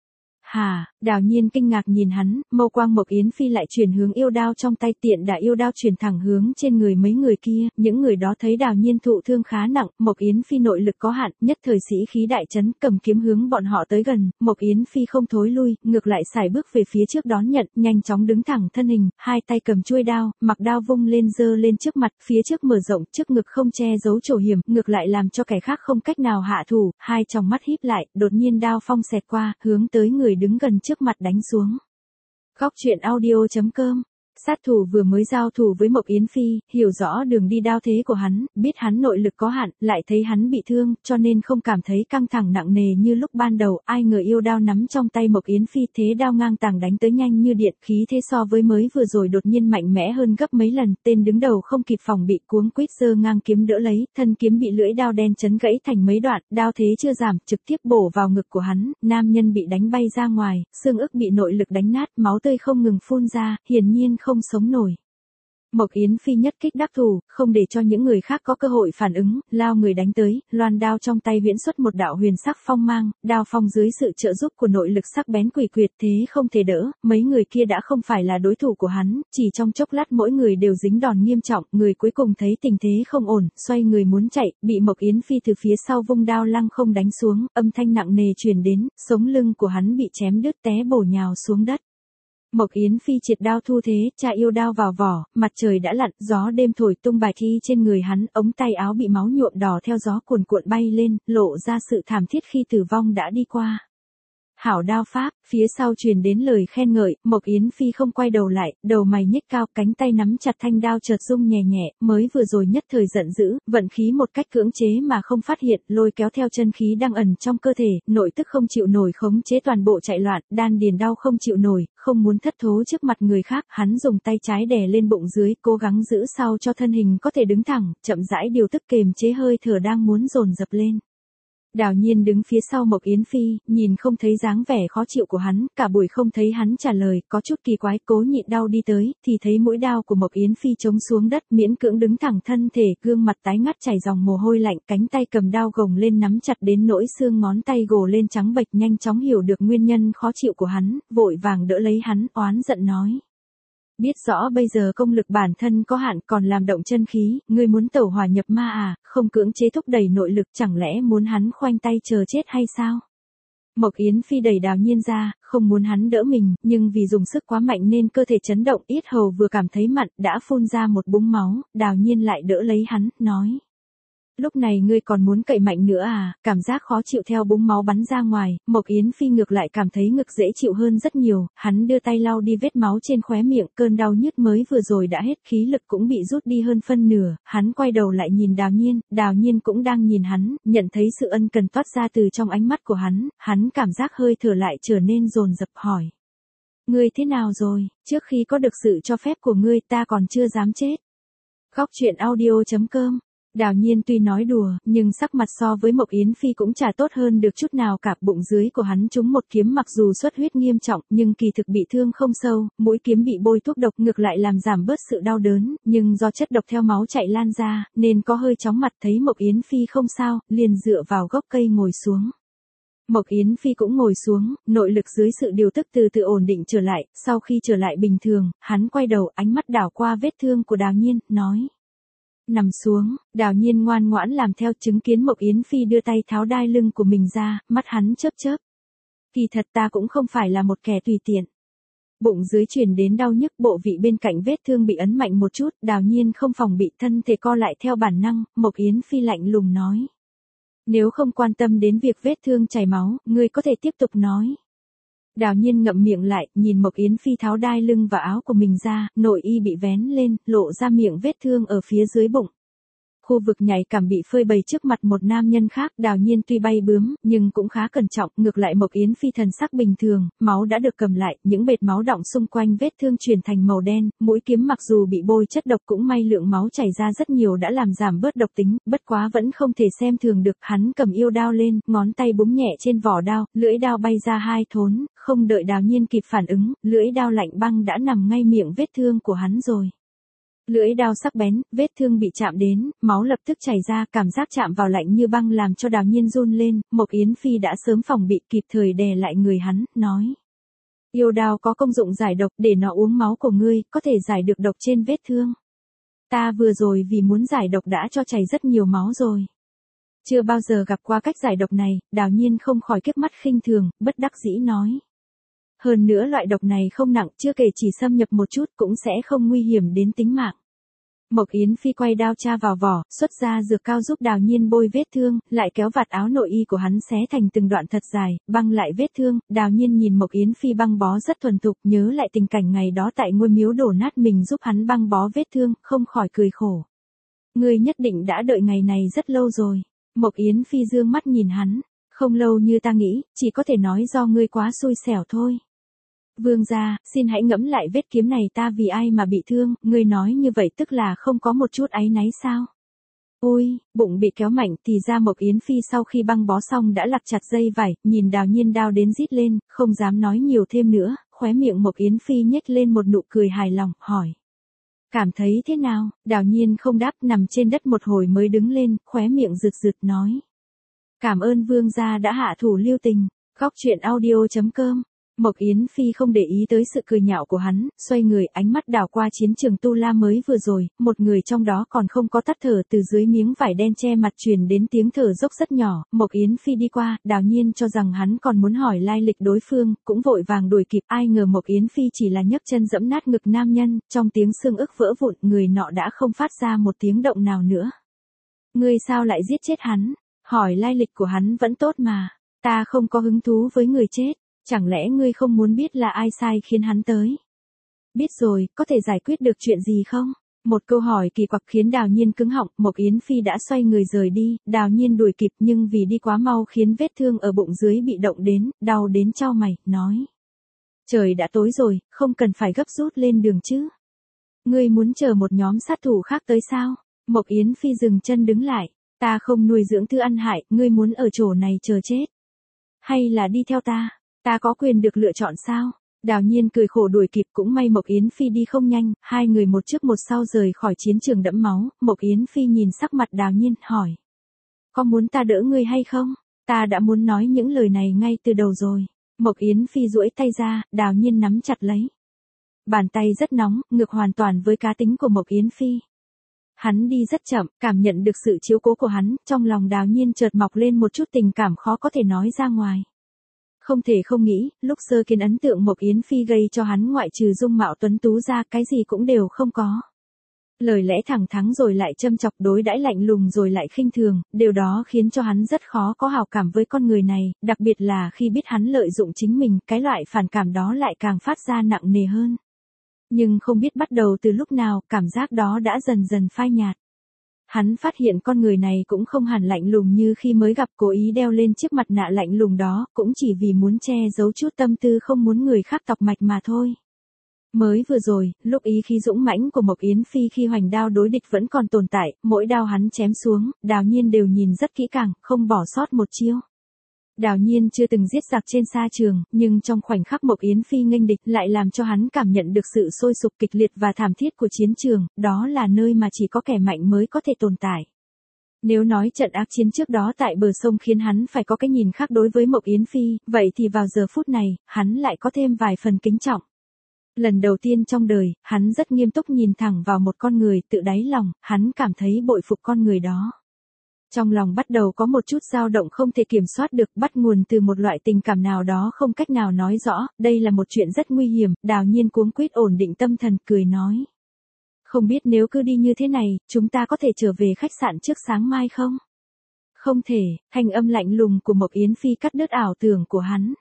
Hả, Đào Nhiên kinh ngạc nhìn hắn, mâu quang Mộc Yến Phi lại chuyển hướng yêu đao trong tay, tiện đã yêu đao chuyển thẳng hướng trên người mấy người kia, những người đó thấy Đào Nhiên thụ thương khá nặng, Mộc Yến Phi nội lực có hạn, nhất thời sĩ khí đại chấn, cầm kiếm hướng bọn họ tới gần, Mộc Yến Phi không thối lui, ngược lại sải bước về phía trước đón nhận, nhanh chóng đứng thẳng thân hình, hai tay cầm chuôi đao, mặc đao vung lên giơ lên trước mặt, phía trước mở rộng, trước ngực không che giấu chỗ hiểm, ngược lại làm cho kẻ khác không cách nào hạ thủ, hai tròng mắt híp lại, đột nhiên đao phong xẹt qua, hướng tới người đứng gần trước mặt đánh xuống. Góc truyện audio chấm com. Sát thủ vừa mới giao thủ với Mộc Yến Phi, hiểu rõ đường đi đao thế của hắn, biết hắn nội lực có hạn, lại thấy hắn bị thương, cho nên không cảm thấy căng thẳng nặng nề như lúc ban đầu, ai ngờ yêu đao nắm trong tay Mộc Yến Phi, thế đao ngang tàng đánh tới nhanh như điện, khí thế so với mới vừa rồi đột nhiên mạnh mẽ hơn gấp mấy lần, tên đứng đầu không kịp phòng bị cuống quýt giơ ngang kiếm đỡ lấy, thân kiếm bị lưỡi đao đen chấn gãy thành mấy đoạn, đao thế chưa giảm, trực tiếp bổ vào ngực của hắn, nam nhân bị đánh bay ra ngoài, xương ức bị nội lực đánh nát, máu tươi không ngừng phun ra, hiển nhiên không sống nổi. Mộc Yến Phi nhất kích đắc thủ, không để cho những người khác có cơ hội phản ứng, lao người đánh tới, loan đao trong tay huyễn xuất một đạo huyền sắc phong mang, đao phong dưới sự trợ giúp của nội lực sắc bén quỷ quyệt thế không thể đỡ, mấy người kia đã không phải là đối thủ của hắn, chỉ trong chốc lát mỗi người đều dính đòn nghiêm trọng, người cuối cùng thấy tình thế không ổn, xoay người muốn chạy, bị Mộc Yến Phi từ phía sau vung đao lăng không đánh xuống, âm thanh nặng nề truyền đến, sống lưng của hắn bị chém đứt té bổ nhào xuống đất. Mộc Yến Phi triệt đao thu thế, tra yêu đao vào vỏ, mặt trời đã lặn, gió đêm thổi tung bài thi trên người hắn, ống tay áo bị máu nhuộm đỏ theo gió cuồn cuộn bay lên, lộ ra sự thảm thiết khi tử vong đã đi qua. Hảo đao pháp, phía sau truyền đến lời khen ngợi, Mộc Yến Phi không quay đầu lại, đầu mày nhếch cao, cánh tay nắm chặt thanh đao chợt rung nhẹ nhẹ, mới vừa rồi nhất thời giận dữ, vận khí một cách cưỡng chế mà không phát hiện, lôi kéo theo chân khí đang ẩn trong cơ thể, nội tức không chịu nổi khống chế toàn bộ chạy loạn, đan điền đau không chịu nổi, không muốn thất thố trước mặt người khác, hắn dùng tay trái đè lên bụng dưới, cố gắng giữ sao cho thân hình có thể đứng thẳng, chậm rãi điều tức kềm chế hơi thở đang muốn dồn dập lên. Đào Nhiên đứng phía sau Mộc Yến Phi, nhìn không thấy dáng vẻ khó chịu của hắn, cả buổi không thấy hắn trả lời, có chút kỳ quái, cố nhịn đau đi tới, thì thấy mũi đao của Mộc Yến Phi chống xuống đất, miễn cưỡng đứng thẳng thân thể, gương mặt tái ngắt chảy dòng mồ hôi lạnh, cánh tay cầm đao gồng lên nắm chặt đến nỗi xương ngón tay gồ lên trắng bệch, nhanh chóng hiểu được nguyên nhân khó chịu của hắn, vội vàng đỡ lấy hắn, oán giận nói. Biết rõ bây giờ công lực bản thân có hạn còn làm động chân khí, ngươi muốn tẩu hỏa nhập ma à, không cưỡng chế thúc đẩy nội lực chẳng lẽ muốn hắn khoanh tay chờ chết hay sao? Mộc Yến Phi đẩy Đào Nhiên ra, không muốn hắn đỡ mình, nhưng vì dùng sức quá mạnh nên cơ thể chấn động, yết hầu vừa cảm thấy mặn, đã phun ra một búng máu, Đào Nhiên lại đỡ lấy hắn, nói. Lúc này ngươi còn muốn cậy mạnh nữa à, cảm giác khó chịu theo búng máu bắn ra ngoài, Mộc Yến Phi ngược lại cảm thấy ngực dễ chịu hơn rất nhiều, hắn đưa tay lau đi vết máu trên khóe miệng, cơn đau nhức mới vừa rồi đã hết, khí lực cũng bị rút đi hơn phân nửa, hắn quay đầu lại nhìn Đào Nhiên, Đào Nhiên cũng đang nhìn hắn, nhận thấy sự ân cần toát ra từ trong ánh mắt của hắn, hắn cảm giác hơi thở lại trở nên dồn dập hỏi. Ngươi thế nào rồi, trước khi có được sự cho phép của ngươi ta còn chưa dám chết. Góc truyện audio chấm com. Đào Nhiên tuy nói đùa, nhưng sắc mặt so với Mộc Yến Phi cũng chả tốt hơn được chút nào cả, bụng dưới của hắn trúng một kiếm mặc dù xuất huyết nghiêm trọng, nhưng kỳ thực bị thương không sâu, mũi kiếm bị bôi thuốc độc ngược lại làm giảm bớt sự đau đớn, nhưng do chất độc theo máu chạy lan ra, nên có hơi chóng mặt, thấy Mộc Yến Phi không sao, liền dựa vào gốc cây ngồi xuống. Mộc Yến Phi cũng ngồi xuống, nội lực dưới sự điều tức từ từ ổn định trở lại, sau khi trở lại bình thường, hắn quay đầu, ánh mắt đảo qua vết thương của Đào Nhiên, nói. Nằm xuống, Đào Nhiên ngoan ngoãn làm theo, chứng kiến Mộc Yến Phi đưa tay tháo đai lưng của mình ra, mắt hắn chớp chớp. Kỳ thật ta cũng không phải là một kẻ tùy tiện. Bụng dưới truyền đến đau nhức, bộ vị bên cạnh vết thương bị ấn mạnh một chút, Đào Nhiên không phòng bị, thân thể co lại theo bản năng, Mộc Yến Phi lạnh lùng nói. Nếu không quan tâm đến việc vết thương chảy máu, ngươi có thể tiếp tục nói. Đào Nhiên ngậm miệng lại, nhìn Mộc Yến Phi tháo đai lưng và áo của mình ra, nội y bị vén lên, lộ ra miệng vết thương ở phía dưới bụng. Khu vực nhạy cảm bị phơi bày trước mặt một nam nhân khác, Đào Nhiên tuy bay bướm, nhưng cũng khá cẩn trọng, ngược lại Mộc Yến Phi thần sắc bình thường, máu đã được cầm lại, những bệt máu đọng xung quanh vết thương chuyển thành màu đen, mũi kiếm mặc dù bị bôi chất độc cũng may lượng máu chảy ra rất nhiều đã làm giảm bớt độc tính, bất quá vẫn không thể xem thường được, hắn cầm yêu đao lên, ngón tay búng nhẹ trên vỏ đao, lưỡi đao bay ra hai thốn, không đợi Đào Nhiên kịp phản ứng, lưỡi đao lạnh băng đã nằm ngay miệng vết thương của hắn rồi. Lưỡi đao sắc bén, vết thương bị chạm đến, máu lập tức chảy ra, cảm giác chạm vào lạnh như băng làm cho Đào Nhiên run lên, Mộc Yến Phi đã sớm phòng bị, kịp thời đè lại người hắn, nói. Yêu đao có công dụng giải độc, để nó uống máu của ngươi, có thể giải được độc trên vết thương. Ta vừa rồi vì muốn giải độc đã cho chảy rất nhiều máu rồi. Chưa bao giờ gặp qua cách giải độc này, Đào Nhiên không khỏi kiếp mắt khinh thường, bất đắc dĩ nói. Hơn nữa loại độc này không nặng, chưa kể chỉ xâm nhập một chút cũng sẽ không nguy hiểm đến tính mạng. Mộc Yến Phi quay đao tra vào vỏ, xuất ra dược cao giúp Đào Nhiên bôi vết thương, lại kéo vạt áo nội y của hắn xé thành từng đoạn thật dài, băng lại vết thương, Đào Nhiên nhìn Mộc Yến Phi băng bó rất thuần thục, nhớ lại tình cảnh ngày đó tại ngôi miếu đổ nát mình giúp hắn băng bó vết thương, không khỏi cười khổ. Ngươi nhất định đã đợi ngày này rất lâu rồi. Mộc Yến Phi dương mắt nhìn hắn, không lâu như ta nghĩ, chỉ có thể nói do ngươi quá xui xẻo thôi. Vương gia, xin hãy ngẫm lại vết kiếm này ta vì ai mà bị thương, ngươi nói như vậy tức là không có một chút áy náy sao? Ôi, bụng bị kéo mạnh thì ra Mộc Yến Phi sau khi băng bó xong đã lặt chặt dây vải, nhìn Đào Nhiên đau đến rít lên, không dám nói nhiều thêm nữa, khóe miệng Mộc Yến Phi nhếch lên một nụ cười hài lòng, hỏi. Cảm thấy thế nào? Đào Nhiên không đáp, nằm trên đất một hồi mới đứng lên, khóe miệng rực rực nói. Cảm ơn vương gia đã hạ thủ lưu tình. Góc truyện audio chấm com. Mộc Yến Phi không để ý tới sự cười nhạo của hắn, xoay người, ánh mắt đảo qua chiến trường tu la mới vừa rồi, một người trong đó còn không có tắt thở, từ dưới miếng vải đen che mặt truyền đến tiếng thở dốc rất nhỏ, Mộc Yến Phi đi qua, Đào Nhiên cho rằng hắn còn muốn hỏi lai lịch đối phương, cũng vội vàng đuổi kịp, ai ngờ Mộc Yến Phi chỉ là nhấc chân dẫm nát ngực nam nhân, trong tiếng xương ức vỡ vụn, người nọ đã không phát ra một tiếng động nào nữa. Ngươi sao lại giết chết hắn? Hỏi lai lịch của hắn vẫn tốt mà, ta không có hứng thú với người chết. Chẳng lẽ ngươi không muốn biết là ai sai khiến hắn tới? Biết rồi, có thể giải quyết được chuyện gì không? Một câu hỏi kỳ quặc khiến Đào Nhiên cứng họng, Mộc Yến Phi đã xoay người rời đi, Đào Nhiên đuổi kịp nhưng vì đi quá mau khiến vết thương ở bụng dưới bị động đến, đau đến chau mày, nói. Trời đã tối rồi, không cần phải gấp rút lên đường chứ. Ngươi muốn chờ một nhóm sát thủ khác tới sao? Mộc Yến Phi dừng chân đứng lại, ta không nuôi dưỡng thứ ăn hại, ngươi muốn ở chỗ này chờ chết. Hay là đi theo ta, ta có quyền được lựa chọn sao? Đào Nhiên cười khổ đuổi kịp, cũng may Mộc Yến Phi đi không nhanh, hai người một trước một sau rời khỏi chiến trường đẫm máu, Mộc Yến Phi nhìn sắc mặt Đào Nhiên, hỏi. Có muốn ta đỡ ngươi hay không? Ta đã muốn nói những lời này ngay từ đầu rồi. Mộc Yến Phi duỗi tay ra, Đào Nhiên nắm chặt lấy. Bàn tay rất nóng, ngược hoàn toàn với cá tính của Mộc Yến Phi. Hắn đi rất chậm, cảm nhận được sự chiếu cố của hắn, trong lòng Đào Nhiên chợt mọc lên một chút tình cảm khó có thể nói ra ngoài. Không thể không nghĩ, lúc sơ kiến ấn tượng Mộc Yến Phi gây cho hắn ngoại trừ dung mạo tuấn tú ra cái gì cũng đều không có. Lời lẽ thẳng thắn rồi lại châm chọc, đối đãi lạnh lùng rồi lại khinh thường, điều đó khiến cho hắn rất khó có hảo cảm với con người này, đặc biệt là khi biết hắn lợi dụng chính mình, cái loại phản cảm đó lại càng phát ra nặng nề hơn. Nhưng không biết bắt đầu từ lúc nào, cảm giác đó đã dần dần phai nhạt. Hắn phát hiện con người này cũng không hẳn lạnh lùng như khi mới gặp, cố ý đeo lên chiếc mặt nạ lạnh lùng đó, cũng chỉ vì muốn che giấu chút tâm tư không muốn người khác tọc mạch mà thôi. Mới vừa rồi, lúc ý khí dũng mãnh của Mộc Yến Phi khi hoành đao đối địch vẫn còn tồn tại, mỗi đao hắn chém xuống, Đào Nhiên đều nhìn rất kỹ càng, không bỏ sót một chiêu. Đào Nhiên chưa từng giết giặc trên sa trường, nhưng trong khoảnh khắc Mộc Yến Phi nghênh địch lại làm cho hắn cảm nhận được sự sôi sục kịch liệt và thảm thiết của chiến trường, đó là nơi mà chỉ có kẻ mạnh mới có thể tồn tại. Nếu nói trận ác chiến trước đó tại bờ sông khiến hắn phải có cái nhìn khác đối với Mộc Yến Phi, vậy thì vào giờ phút này, hắn lại có thêm vài phần kính trọng. Lần đầu tiên trong đời, hắn rất nghiêm túc nhìn thẳng vào một con người, tự đáy lòng, hắn cảm thấy bội phục con người đó. Trong lòng bắt đầu có một chút dao động không thể kiểm soát được, bắt nguồn từ một loại tình cảm nào đó không cách nào nói rõ, đây là một chuyện rất nguy hiểm, Đào Nhiên cuống quýt ổn định tâm thần, cười nói. Không biết nếu cứ đi như thế này, chúng ta có thể trở về khách sạn trước sáng mai không? Không thể, thanh âm lạnh lùng của Mộc Yến Phi cắt đứt ảo tưởng của hắn.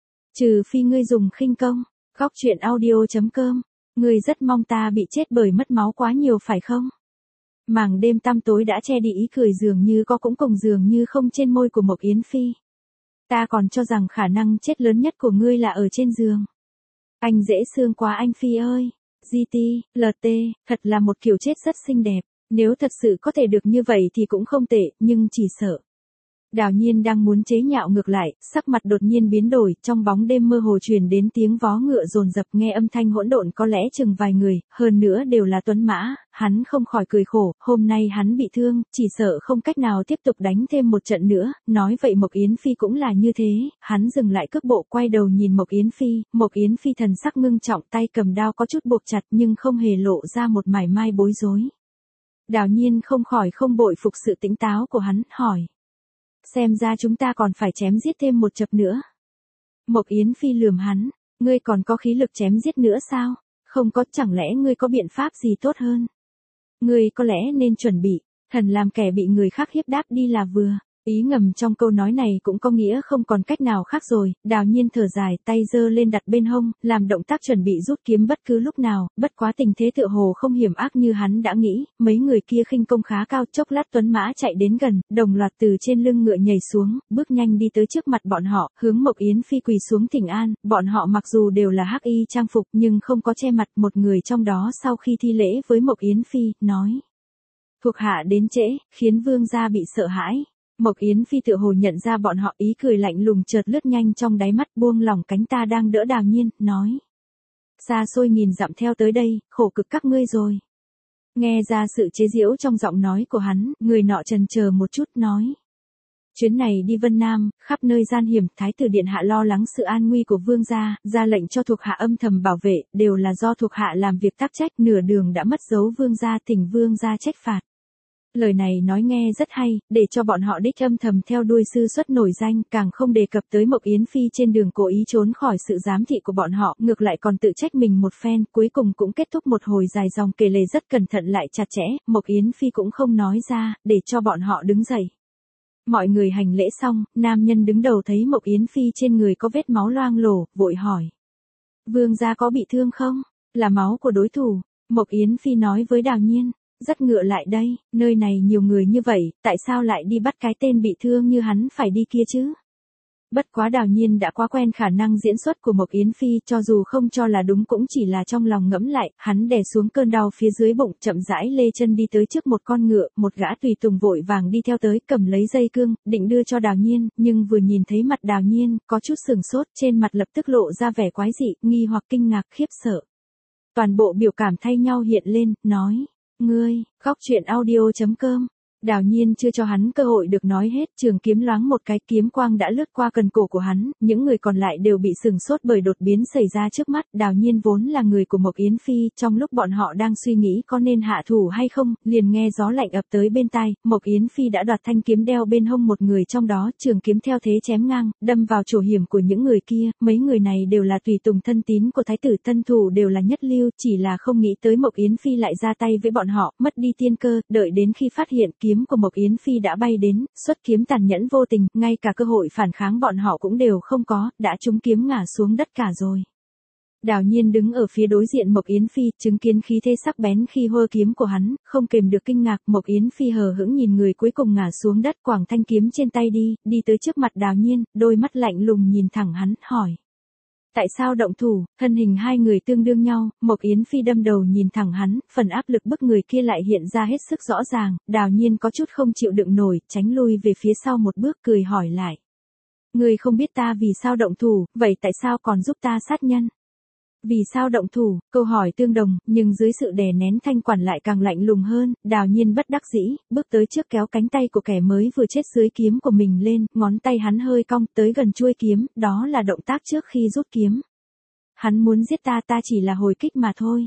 Trừ phi ngươi dùng khinh công, góc truyện audio chấm com, ngươi rất mong ta bị chết bởi mất máu quá nhiều phải không? Màng đêm tăm tối đã che đi ý cười dường như có cũng cùng dường như không trên môi của Mộc Yến Phi. Ta còn cho rằng khả năng chết lớn nhất của ngươi là ở trên giường. Anh dễ thương quá anh Phi ơi. giê tê, lờ tê, thật là một kiểu chết rất xinh đẹp. Nếu thật sự có thể được như vậy thì cũng không tệ, nhưng chỉ sợ. Đào Nhiên đang muốn chế nhạo ngược lại, sắc mặt đột nhiên biến đổi, trong bóng đêm mơ hồ truyền đến tiếng vó ngựa dồn dập, nghe âm thanh hỗn độn có lẽ chừng vài người, hơn nữa đều là tuấn mã, hắn không khỏi cười khổ, hôm nay hắn bị thương, chỉ sợ không cách nào tiếp tục đánh thêm một trận nữa, nói vậy Mộc Yến Phi cũng là như thế, hắn dừng lại cước bộ quay đầu nhìn Mộc Yến Phi, Mộc Yến Phi thần sắc ngưng trọng, tay cầm đao có chút buộc chặt nhưng không hề lộ ra một mảy may bối rối. Đào Nhiên không khỏi không bội phục sự tỉnh táo của hắn, hỏi. Xem ra chúng ta còn phải chém giết thêm một chập nữa. Mộc Yến Phi lườm hắn, ngươi còn có khí lực chém giết nữa sao? Không có, chẳng lẽ ngươi có biện pháp gì tốt hơn? Ngươi có lẽ nên chuẩn bị, thần làm kẻ bị người khác hiếp đáp đi là vừa. Ý ngầm trong câu nói này cũng có nghĩa không còn cách nào khác rồi, Đào Nhiên thở dài, tay giơ lên đặt bên hông, làm động tác chuẩn bị rút kiếm bất cứ lúc nào, bất quá tình thế tựa hồ không hiểm ác như hắn đã nghĩ, mấy người kia khinh công khá cao, chốc lát tuấn mã chạy đến gần, đồng loạt từ trên lưng ngựa nhảy xuống, bước nhanh đi tới trước mặt bọn họ, hướng Mộc Yến Phi quỳ xuống thỉnh an, bọn họ mặc dù đều là hắc y trang phục nhưng không có che mặt, một người trong đó sau khi thi lễ với Mộc Yến Phi, nói. Thuộc hạ đến trễ, khiến vương gia bị sợ hãi. Mộc Yến Phi tựa hồ nhận ra bọn họ, ý cười lạnh lùng chợt lướt nhanh trong đáy mắt, buông lỏng cánh ta đang đỡ Đào Nhiên, nói. Xa xôi nghìn dặm theo tới đây, khổ cực các ngươi rồi. Nghe ra sự chế giễu trong giọng nói của hắn, người nọ chần chờ một chút, nói. Chuyến này đi Vân Nam, khắp nơi gian hiểm, Thái tử điện hạ lo lắng sự an nguy của vương gia, ra lệnh cho thuộc hạ âm thầm bảo vệ, đều là do thuộc hạ làm việc tác trách, nửa đường đã mất dấu vương gia, thỉnh vương gia trách phạt. Lời này nói nghe rất hay, để cho bọn họ đích âm thầm theo đuôi sư xuất nổi danh, càng không đề cập tới Mộc Yến Phi trên đường cố ý trốn khỏi sự giám thị của bọn họ, ngược lại còn tự trách mình một phen, cuối cùng cũng kết thúc một hồi dài dòng kể lể rất cẩn thận lại chặt chẽ, Mộc Yến Phi cũng không nói ra, để cho bọn họ đứng dậy. Mọi người hành lễ xong, nam nhân đứng đầu thấy Mộc Yến Phi trên người có vết máu loang lổ, vội hỏi. Vương gia có bị thương không? Là máu của đối thủ. Mộc Yến Phi nói với Đào Nhiên. Dắt ngựa lại đây, nơi này nhiều người như vậy, tại sao lại đi bắt cái tên bị thương như hắn phải đi kia chứ? Bất quá Đào Nhiên đã quá quen khả năng diễn xuất của Mộc Yến Phi, cho dù không cho là đúng cũng chỉ là trong lòng ngẫm lại, hắn đè xuống cơn đau phía dưới bụng, chậm rãi lê chân đi tới trước một con ngựa, một gã tùy tùng vội vàng đi theo tới, cầm lấy dây cương, định đưa cho Đào Nhiên, nhưng vừa nhìn thấy mặt Đào Nhiên, có chút sừng sốt, trên mặt lập tức lộ ra vẻ quái dị, nghi hoặc kinh ngạc, khiếp sợ. Toàn bộ biểu cảm thay nhau hiện lên, nói, ngươi, khóc chuyện audio chấm com. Đào Nhiên chưa cho hắn cơ hội được nói hết, trường kiếm loáng một cái, kiếm quang đã lướt qua cần cổ của hắn, những người còn lại đều bị sừng sốt bởi đột biến xảy ra trước mắt. Đào Nhiên vốn là người của Mộc Yến Phi, trong lúc bọn họ đang suy nghĩ có nên hạ thủ hay không, liền nghe gió lạnh ập tới bên tai, Mộc Yến Phi đã đoạt thanh kiếm đeo bên hông một người trong đó, trường kiếm theo thế chém ngang, đâm vào chỗ hiểm của những người kia. Mấy người này đều là tùy tùng thân tín của thái tử, tân thủ đều là nhất lưu, chỉ là không nghĩ tới Mộc Yến Phi lại ra tay với bọn họ, mất đi tiên cơ, đợi đến khi phát hiện kiếm của Mộc Yến Phi đã bay đến, xuất kiếm tàn nhẫn vô tình, ngay cả cơ hội phản kháng bọn họ cũng đều không có, đã trúng kiếm ngã xuống đất cả rồi. Đào Nhiên đứng ở phía đối diện Mộc Yến Phi, chứng kiến khí thế sắc bén khi hơ kiếm của hắn, không kềm được kinh ngạc. Mộc Yến Phi hờ hững nhìn người cuối cùng ngã xuống đất, quẳng thanh kiếm trên tay đi, đi tới trước mặt Đào Nhiên, đôi mắt lạnh lùng nhìn thẳng hắn, hỏi. Tại sao động thủ? Thân hình hai người tương đương nhau, Mộc Yến Phi đâm đầu nhìn thẳng hắn, phần áp lực bức người kia lại hiện ra hết sức rõ ràng, Đào Nhiên có chút không chịu đựng nổi, tránh lui về phía sau một bước, cười hỏi lại. Ngươi không biết ta vì sao động thủ, vậy tại sao còn giúp ta sát nhân? Vì sao động thủ? Câu hỏi tương đồng, nhưng dưới sự đè nén thanh quản lại càng lạnh lùng hơn. Đào Nhiên bất đắc dĩ, bước tới trước kéo cánh tay của kẻ mới vừa chết dưới kiếm của mình lên, ngón tay hắn hơi cong tới gần chuôi kiếm, đó là động tác trước khi rút kiếm. Hắn muốn giết ta, ta chỉ là hồi kích mà thôi.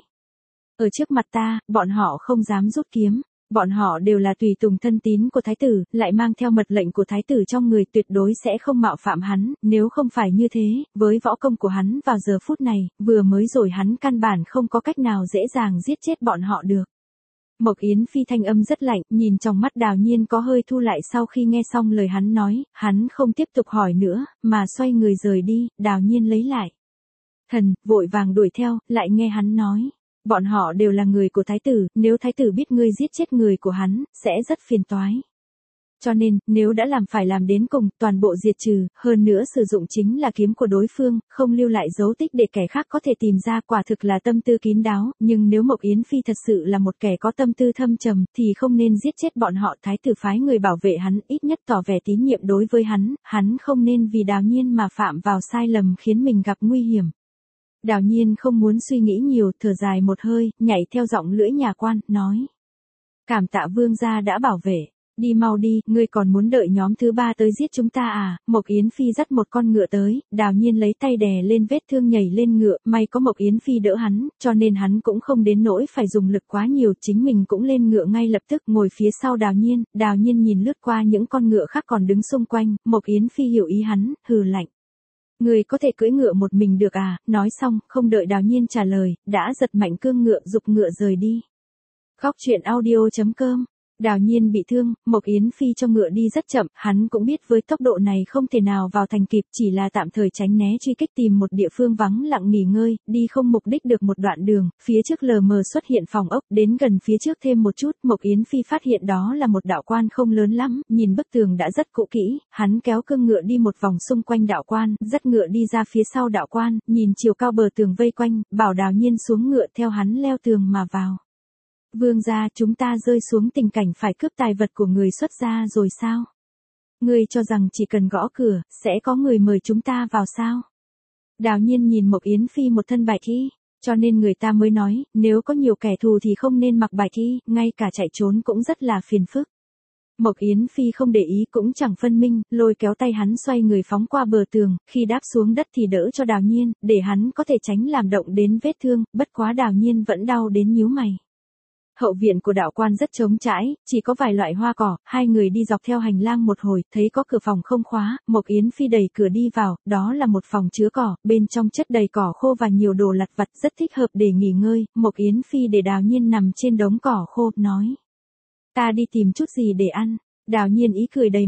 Ở trước mặt ta, bọn họ không dám rút kiếm. Bọn họ đều là tùy tùng thân tín của thái tử, lại mang theo mật lệnh của thái tử trong người, tuyệt đối sẽ không mạo phạm hắn, nếu không phải như thế, với võ công của hắn vào giờ phút này, vừa mới rồi hắn căn bản không có cách nào dễ dàng giết chết bọn họ được. Mộc Yến Phi thanh âm rất lạnh, nhìn trong mắt Đào Nhiên có hơi thu lại sau khi nghe xong lời hắn nói, hắn không tiếp tục hỏi nữa, mà xoay người rời đi. Đào Nhiên lấy lại thần, vội vàng đuổi theo, lại nghe hắn nói. Bọn họ đều là người của thái tử, nếu thái tử biết ngươi giết chết người của hắn, sẽ rất phiền toái. Cho nên, nếu đã làm phải làm đến cùng, toàn bộ diệt trừ, hơn nữa sử dụng chính là kiếm của đối phương, không lưu lại dấu tích để kẻ khác có thể tìm ra, quả thực là tâm tư kín đáo, nhưng nếu Mộc Yến Phi thật sự là một kẻ có tâm tư thâm trầm, thì không nên giết chết bọn họ. Thái tử phái người bảo vệ hắn, ít nhất tỏ vẻ tín nhiệm đối với hắn, hắn không nên vì Đào Nhiên mà phạm vào sai lầm khiến mình gặp nguy hiểm. Đào Nhiên không muốn suy nghĩ nhiều, thở dài một hơi, nhảy theo giọng lưỡi nhà quan, nói. Cảm tạ vương gia đã bảo vệ. Đi mau đi, ngươi còn muốn đợi nhóm thứ ba tới giết chúng ta à? Mộc Yến Phi dắt một con ngựa tới, Đào Nhiên lấy tay đè lên vết thương nhảy lên ngựa, may có Mộc Yến Phi đỡ hắn, cho nên hắn cũng không đến nỗi phải dùng lực quá nhiều, chính mình cũng lên ngựa ngay lập tức, ngồi phía sau Đào Nhiên. Đào Nhiên nhìn lướt qua những con ngựa khác còn đứng xung quanh, Mộc Yến Phi hiểu ý hắn, hừ lạnh. Người có thể cưỡi ngựa một mình được à? Nói xong, không đợi Đào Nhiên trả lời, đã giật mạnh cương ngựa, giục ngựa rời đi. Khóc chuyện audio chấm com. Đào Nhiên bị thương, Mộc Yến Phi cho ngựa đi rất chậm, hắn cũng biết với tốc độ này không thể nào vào thành kịp, chỉ là tạm thời tránh né truy kích, tìm một địa phương vắng lặng nghỉ ngơi, đi không mục đích được một đoạn đường, phía trước lờ mờ xuất hiện phòng ốc, đến gần phía trước thêm một chút, Mộc Yến Phi phát hiện đó là một đạo quan không lớn lắm, nhìn bức tường đã rất cũ kỹ, hắn kéo cương ngựa đi một vòng xung quanh đạo quan, dắt ngựa đi ra phía sau đạo quan, nhìn chiều cao bờ tường vây quanh, bảo Đào Nhiên xuống ngựa theo hắn leo tường mà vào. Vương gia, chúng ta rơi xuống tình cảnh phải cướp tài vật của người xuất gia rồi sao? Ngươi cho rằng chỉ cần gõ cửa, sẽ có người mời chúng ta vào sao? Đào Nhiên nhìn Mộc Yến Phi một thân bạch y, cho nên người ta mới nói, nếu có nhiều kẻ thù thì không nên mặc bạch y, ngay cả chạy trốn cũng rất là phiền phức. Mộc Yến Phi không để ý cũng chẳng phân minh, lôi kéo tay hắn xoay người phóng qua bờ tường, khi đáp xuống đất thì đỡ cho Đào Nhiên, để hắn có thể tránh làm động đến vết thương, bất quá Đào Nhiên vẫn đau đến nhíu mày. Hậu viện của đạo quan rất trống trải, chỉ có vài loại hoa cỏ, hai người đi dọc theo hành lang một hồi, thấy có cửa phòng không khóa, Mộc Yến Phi đẩy cửa đi vào, đó là một phòng chứa cỏ, bên trong chất đầy cỏ khô và nhiều đồ lặt vặt, rất thích hợp để nghỉ ngơi. Mộc Yến Phi để Đào Nhiên nằm trên đống cỏ khô, nói. Ta đi tìm chút gì để ăn. Đào Nhiên ý cười đầy mặt.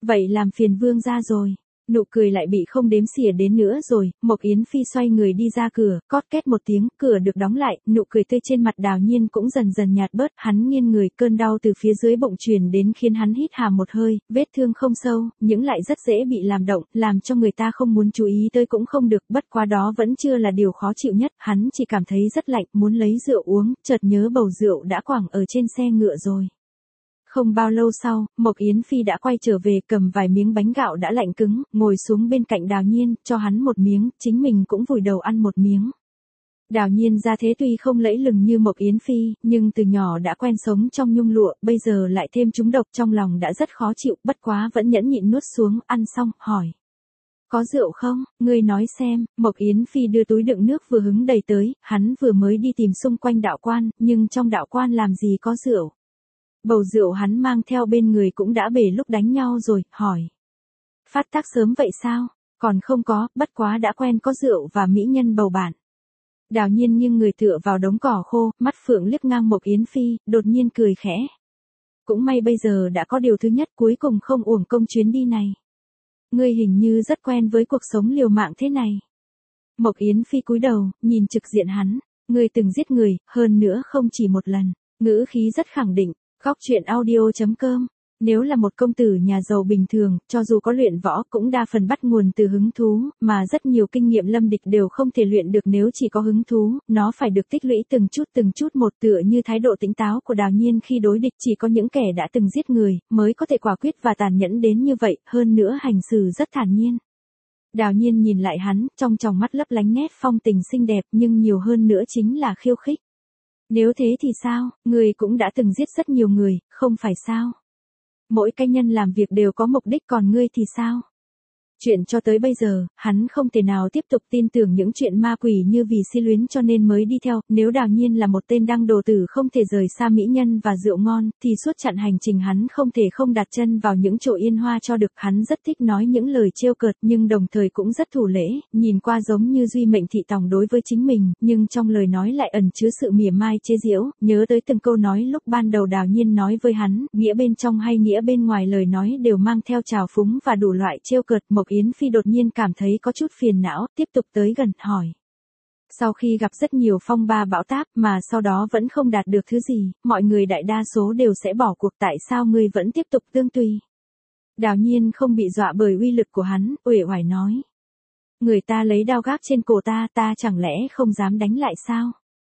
Vậy làm phiền vương gia rồi. Nụ cười lại bị không đếm xỉa đến nữa rồi, Mộc Yến Phi xoay người đi ra cửa, cót két một tiếng, cửa được đóng lại, nụ cười tươi trên mặt Đào Nhiên cũng dần dần nhạt bớt, hắn nghiêng người, cơn đau từ phía dưới bụng truyền đến khiến hắn hít hà một hơi, vết thương không sâu, nhưng lại rất dễ bị làm động, làm cho người ta không muốn chú ý tới cũng không được, bất quá đó vẫn chưa là điều khó chịu nhất, hắn chỉ cảm thấy rất lạnh, muốn lấy rượu uống, chợt nhớ bầu rượu đã quẳng ở trên xe ngựa rồi. Không bao lâu sau, Mộc Yến Phi đã quay trở về cầm vài miếng bánh gạo đã lạnh cứng, ngồi xuống bên cạnh Đào Nhiên, cho hắn một miếng, chính mình cũng vùi đầu ăn một miếng. Đào Nhiên ra thế tuy không lẫy lừng như Mộc Yến Phi, nhưng từ nhỏ đã quen sống trong nhung lụa, bây giờ lại thêm trúng độc trong lòng đã rất khó chịu, bất quá vẫn nhẫn nhịn nuốt xuống, ăn xong, hỏi. Có rượu không, ngươi nói xem, Mộc Yến Phi đưa túi đựng nước vừa hứng đầy tới, hắn vừa mới đi tìm xung quanh đạo quan, nhưng trong đạo quan làm gì có rượu. Bầu rượu hắn mang theo bên người cũng đã bể lúc đánh nhau rồi, hỏi. Phát tác sớm vậy sao? Còn không có, bất quá đã quen có rượu và mỹ nhân bầu bạn. Đào Nhiên nghiêng người tựa vào đống cỏ khô, mắt phượng liếc ngang Mộc Yến Phi, đột nhiên cười khẽ. Cũng may bây giờ đã có điều thứ nhất, cuối cùng không uổng công chuyến đi này. Ngươi hình như rất quen với cuộc sống liều mạng thế này. Mộc Yến Phi cúi đầu, nhìn trực diện hắn. Ngươi từng giết người, hơn nữa không chỉ một lần. Ngữ khí rất khẳng định. Góc truyện audio chấm com. Nếu là một công tử nhà giàu bình thường, cho dù có luyện võ cũng đa phần bắt nguồn từ hứng thú, mà rất nhiều kinh nghiệm lâm địch đều không thể luyện được nếu chỉ có hứng thú, nó phải được tích lũy từng chút từng chút một, tựa như thái độ tỉnh táo của Đào Nhiên khi đối địch, chỉ có những kẻ đã từng giết người, mới có thể quả quyết và tàn nhẫn đến như vậy, hơn nữa hành xử rất thản nhiên. Đào Nhiên nhìn lại hắn, trong tròng mắt lấp lánh nét phong tình xinh đẹp, nhưng nhiều hơn nữa chính là khiêu khích. Nếu thế thì sao, người cũng đã từng giết rất nhiều người, không phải sao? Mỗi cá nhân làm việc đều có mục đích, còn ngươi thì sao? Chuyện cho tới bây giờ, hắn không thể nào tiếp tục tin tưởng những chuyện ma quỷ như vì si luyến cho nên mới đi theo, nếu Đào Nhiên là một tên đăng đồ tử không thể rời xa mỹ nhân và rượu ngon, thì suốt chặng hành trình hắn không thể không đặt chân vào những chỗ yên hoa cho được, hắn rất thích nói những lời trêu cợt nhưng đồng thời cũng rất thủ lễ, nhìn qua giống như duy mệnh thị tòng đối với chính mình, nhưng trong lời nói lại ẩn chứa sự mỉa mai chế giễu, nhớ tới từng câu nói lúc ban đầu Đào Nhiên nói với hắn, nghĩa bên trong hay nghĩa bên ngoài lời nói đều mang theo trào phúng và đủ loại trêu cợt. Mộc Yến Phi đột nhiên cảm thấy có chút phiền não, tiếp tục tới gần, hỏi. Sau khi gặp rất nhiều phong ba bão táp mà sau đó vẫn không đạt được thứ gì, mọi người đại đa số đều sẽ bỏ cuộc, tại sao ngươi vẫn tiếp tục tương tùy? Đào Nhiên không bị dọa bởi uy lực của hắn, uể oải nói. Người ta lấy đao gác trên cổ ta, ta chẳng lẽ không dám đánh lại sao?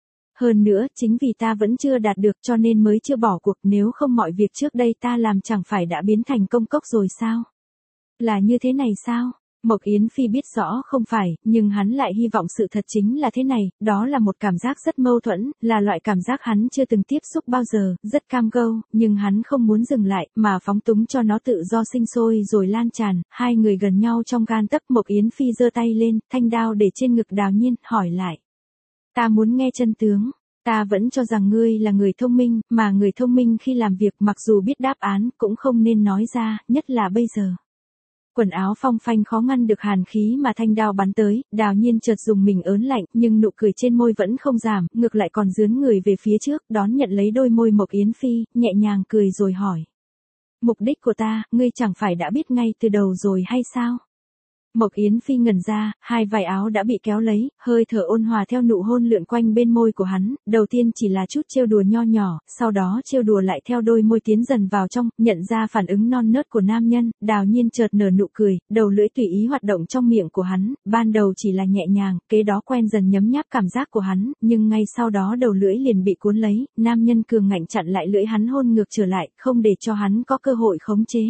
Hơn nữa, chính vì ta vẫn chưa đạt được cho nên mới chưa bỏ cuộc, nếu không mọi việc trước đây ta làm chẳng phải đã biến thành công cốc rồi sao? Là như thế này sao? Mộc Yến Phi biết rõ không phải, nhưng hắn lại hy vọng sự thật chính là thế này, đó là một cảm giác rất mâu thuẫn, là loại cảm giác hắn chưa từng tiếp xúc bao giờ, rất cam go, nhưng hắn không muốn dừng lại, mà phóng túng cho nó tự do sinh sôi rồi lan tràn, hai người gần nhau trong gan tấc. Mộc Yến Phi giơ tay lên, thanh đao để trên ngực Đào Nhiên, hỏi lại. Ta muốn nghe chân tướng. Ta vẫn cho rằng ngươi là người thông minh, mà người thông minh khi làm việc mặc dù biết đáp án cũng không nên nói ra, nhất là bây giờ. Quần áo phong phanh khó ngăn được hàn khí mà thanh đao bắn tới, Đào Nhiên chợt dùng mình ớn lạnh, nhưng nụ cười trên môi vẫn không giảm, ngược lại còn dướn người về phía trước, đón nhận lấy đôi môi Mộc Yến Phi, nhẹ nhàng cười rồi hỏi. Mục đích của ta, ngươi chẳng phải đã biết ngay từ đầu rồi hay sao? Mộc Yến Phi ngẩn ra, hai vai áo đã bị kéo lấy, hơi thở ôn hòa theo nụ hôn lượn quanh bên môi của hắn, đầu tiên chỉ là chút trêu đùa nho nhỏ, sau đó trêu đùa lại theo đôi môi tiến dần vào trong, nhận ra phản ứng non nớt của nam nhân, Đào Nhiên chợt nở nụ cười, đầu lưỡi tùy ý hoạt động trong miệng của hắn, ban đầu chỉ là nhẹ nhàng, kế đó quen dần nhấm nháp cảm giác của hắn, nhưng ngay sau đó đầu lưỡi liền bị cuốn lấy, nam nhân cường ngạnh chặn lại lưỡi hắn hôn ngược trở lại, không để cho hắn có cơ hội khống chế.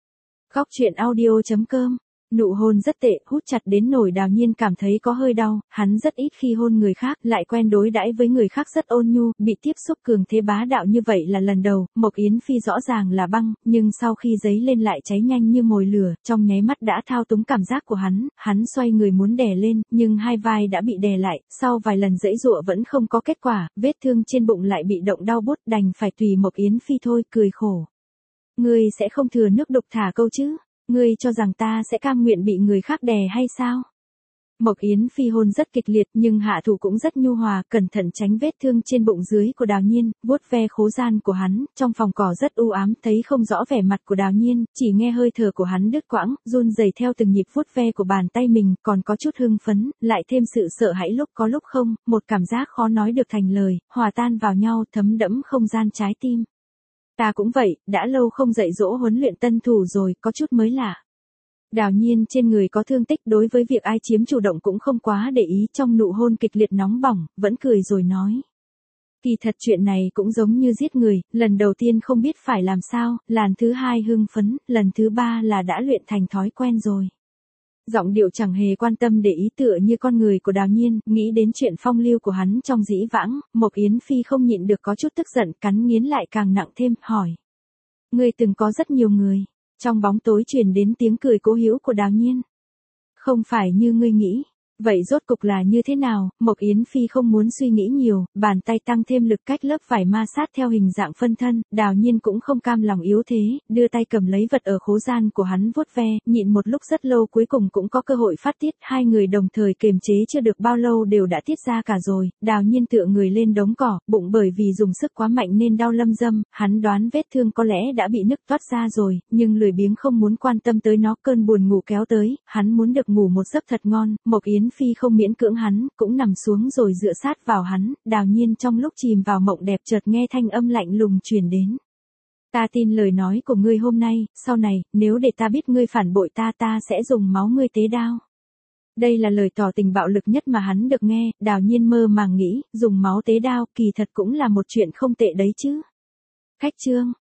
Góc truyện audio chấm com. Nụ hôn rất tệ, hút chặt đến nỗi Đào Nhiên cảm thấy có hơi đau, hắn rất ít khi hôn người khác, lại quen đối đãi với người khác rất ôn nhu, bị tiếp xúc cường thế bá đạo như vậy là lần đầu. Mộc Yến Phi rõ ràng là băng, nhưng sau khi giấy lên lại cháy nhanh như mồi lửa, trong nháy mắt đã thao túng cảm giác của hắn, hắn xoay người muốn đè lên, nhưng hai vai đã bị đè lại, sau vài lần giãy giụa vẫn không có kết quả, vết thương trên bụng lại bị động đau bút, đành phải tùy Mộc Yến Phi thôi, cười khổ. Ngươi sẽ không thừa nước đục thả câu chứ? Ngươi cho rằng ta sẽ cam nguyện bị người khác đè hay sao? Mộc Yến Phi hôn rất kịch liệt nhưng hạ thủ cũng rất nhu hòa, cẩn thận tránh vết thương trên bụng dưới của Đào Nhiên, vuốt ve khố gian của hắn, trong phòng cỏ rất u ám, thấy không rõ vẻ mặt của Đào Nhiên, chỉ nghe hơi thở của hắn đứt quãng, run rẩy theo từng nhịp vuốt ve của bàn tay mình, còn có chút hưng phấn, lại thêm sự sợ hãi lúc có lúc không, một cảm giác khó nói được thành lời, hòa tan vào nhau thấm đẫm không gian trái tim. Ta cũng vậy, đã lâu không dạy dỗ huấn luyện tân thủ rồi, có chút mới lạ. Đào Nhiên trên người có thương tích, đối với việc ai chiếm chủ động cũng không quá để ý, trong nụ hôn kịch liệt nóng bỏng, vẫn cười rồi nói. Kỳ thật chuyện này cũng giống như giết người, lần đầu tiên không biết phải làm sao, lần thứ hai hưng phấn, lần thứ ba là đã luyện thành thói quen rồi. Giọng điệu chẳng hề quan tâm để ý tựa như con người của Đào Nhiên, nghĩ đến chuyện phong lưu của hắn trong dĩ vãng, Mộc Yến Phi không nhịn được có chút tức giận, cắn nghiến lại càng nặng thêm, hỏi. Ngươi từng có rất nhiều người. Trong bóng tối truyền đến tiếng cười cố hữu của Đào Nhiên. Không phải như ngươi nghĩ. Vậy rốt cục là như thế nào? Mộc Yến Phi không muốn suy nghĩ nhiều, bàn tay tăng thêm lực cách lớp vải ma sát theo hình dạng phân thân, Đào Nhiên cũng không cam lòng yếu thế, đưa tay cầm lấy vật ở khố gian của hắn vuốt ve, nhịn một lúc rất lâu cuối cùng cũng có cơ hội phát tiết, hai người đồng thời kiềm chế chưa được bao lâu đều đã tiết ra cả rồi, Đào Nhiên tựa người lên đống cỏ, bụng bởi vì dùng sức quá mạnh nên đau lâm dâm, hắn đoán vết thương có lẽ đã bị nứt toát ra rồi, nhưng lười biếng không muốn quan tâm tới nó, cơn buồn ngủ kéo tới, hắn muốn được ngủ một giấc thật ngon, Mộc Yến Phi không miễn cưỡng hắn, cũng nằm xuống rồi dựa sát vào hắn, Đào Nhiên trong lúc chìm vào mộng đẹp chợt nghe thanh âm lạnh lùng truyền đến. Ta tin lời nói của ngươi hôm nay, sau này, nếu để ta biết ngươi phản bội ta ta sẽ dùng máu ngươi tế đao. Đây là lời tỏ tình bạo lực nhất mà hắn được nghe, Đào Nhiên mơ màng nghĩ, dùng máu tế đao, kỳ thật cũng là một chuyện không tệ đấy chứ. Khách trương.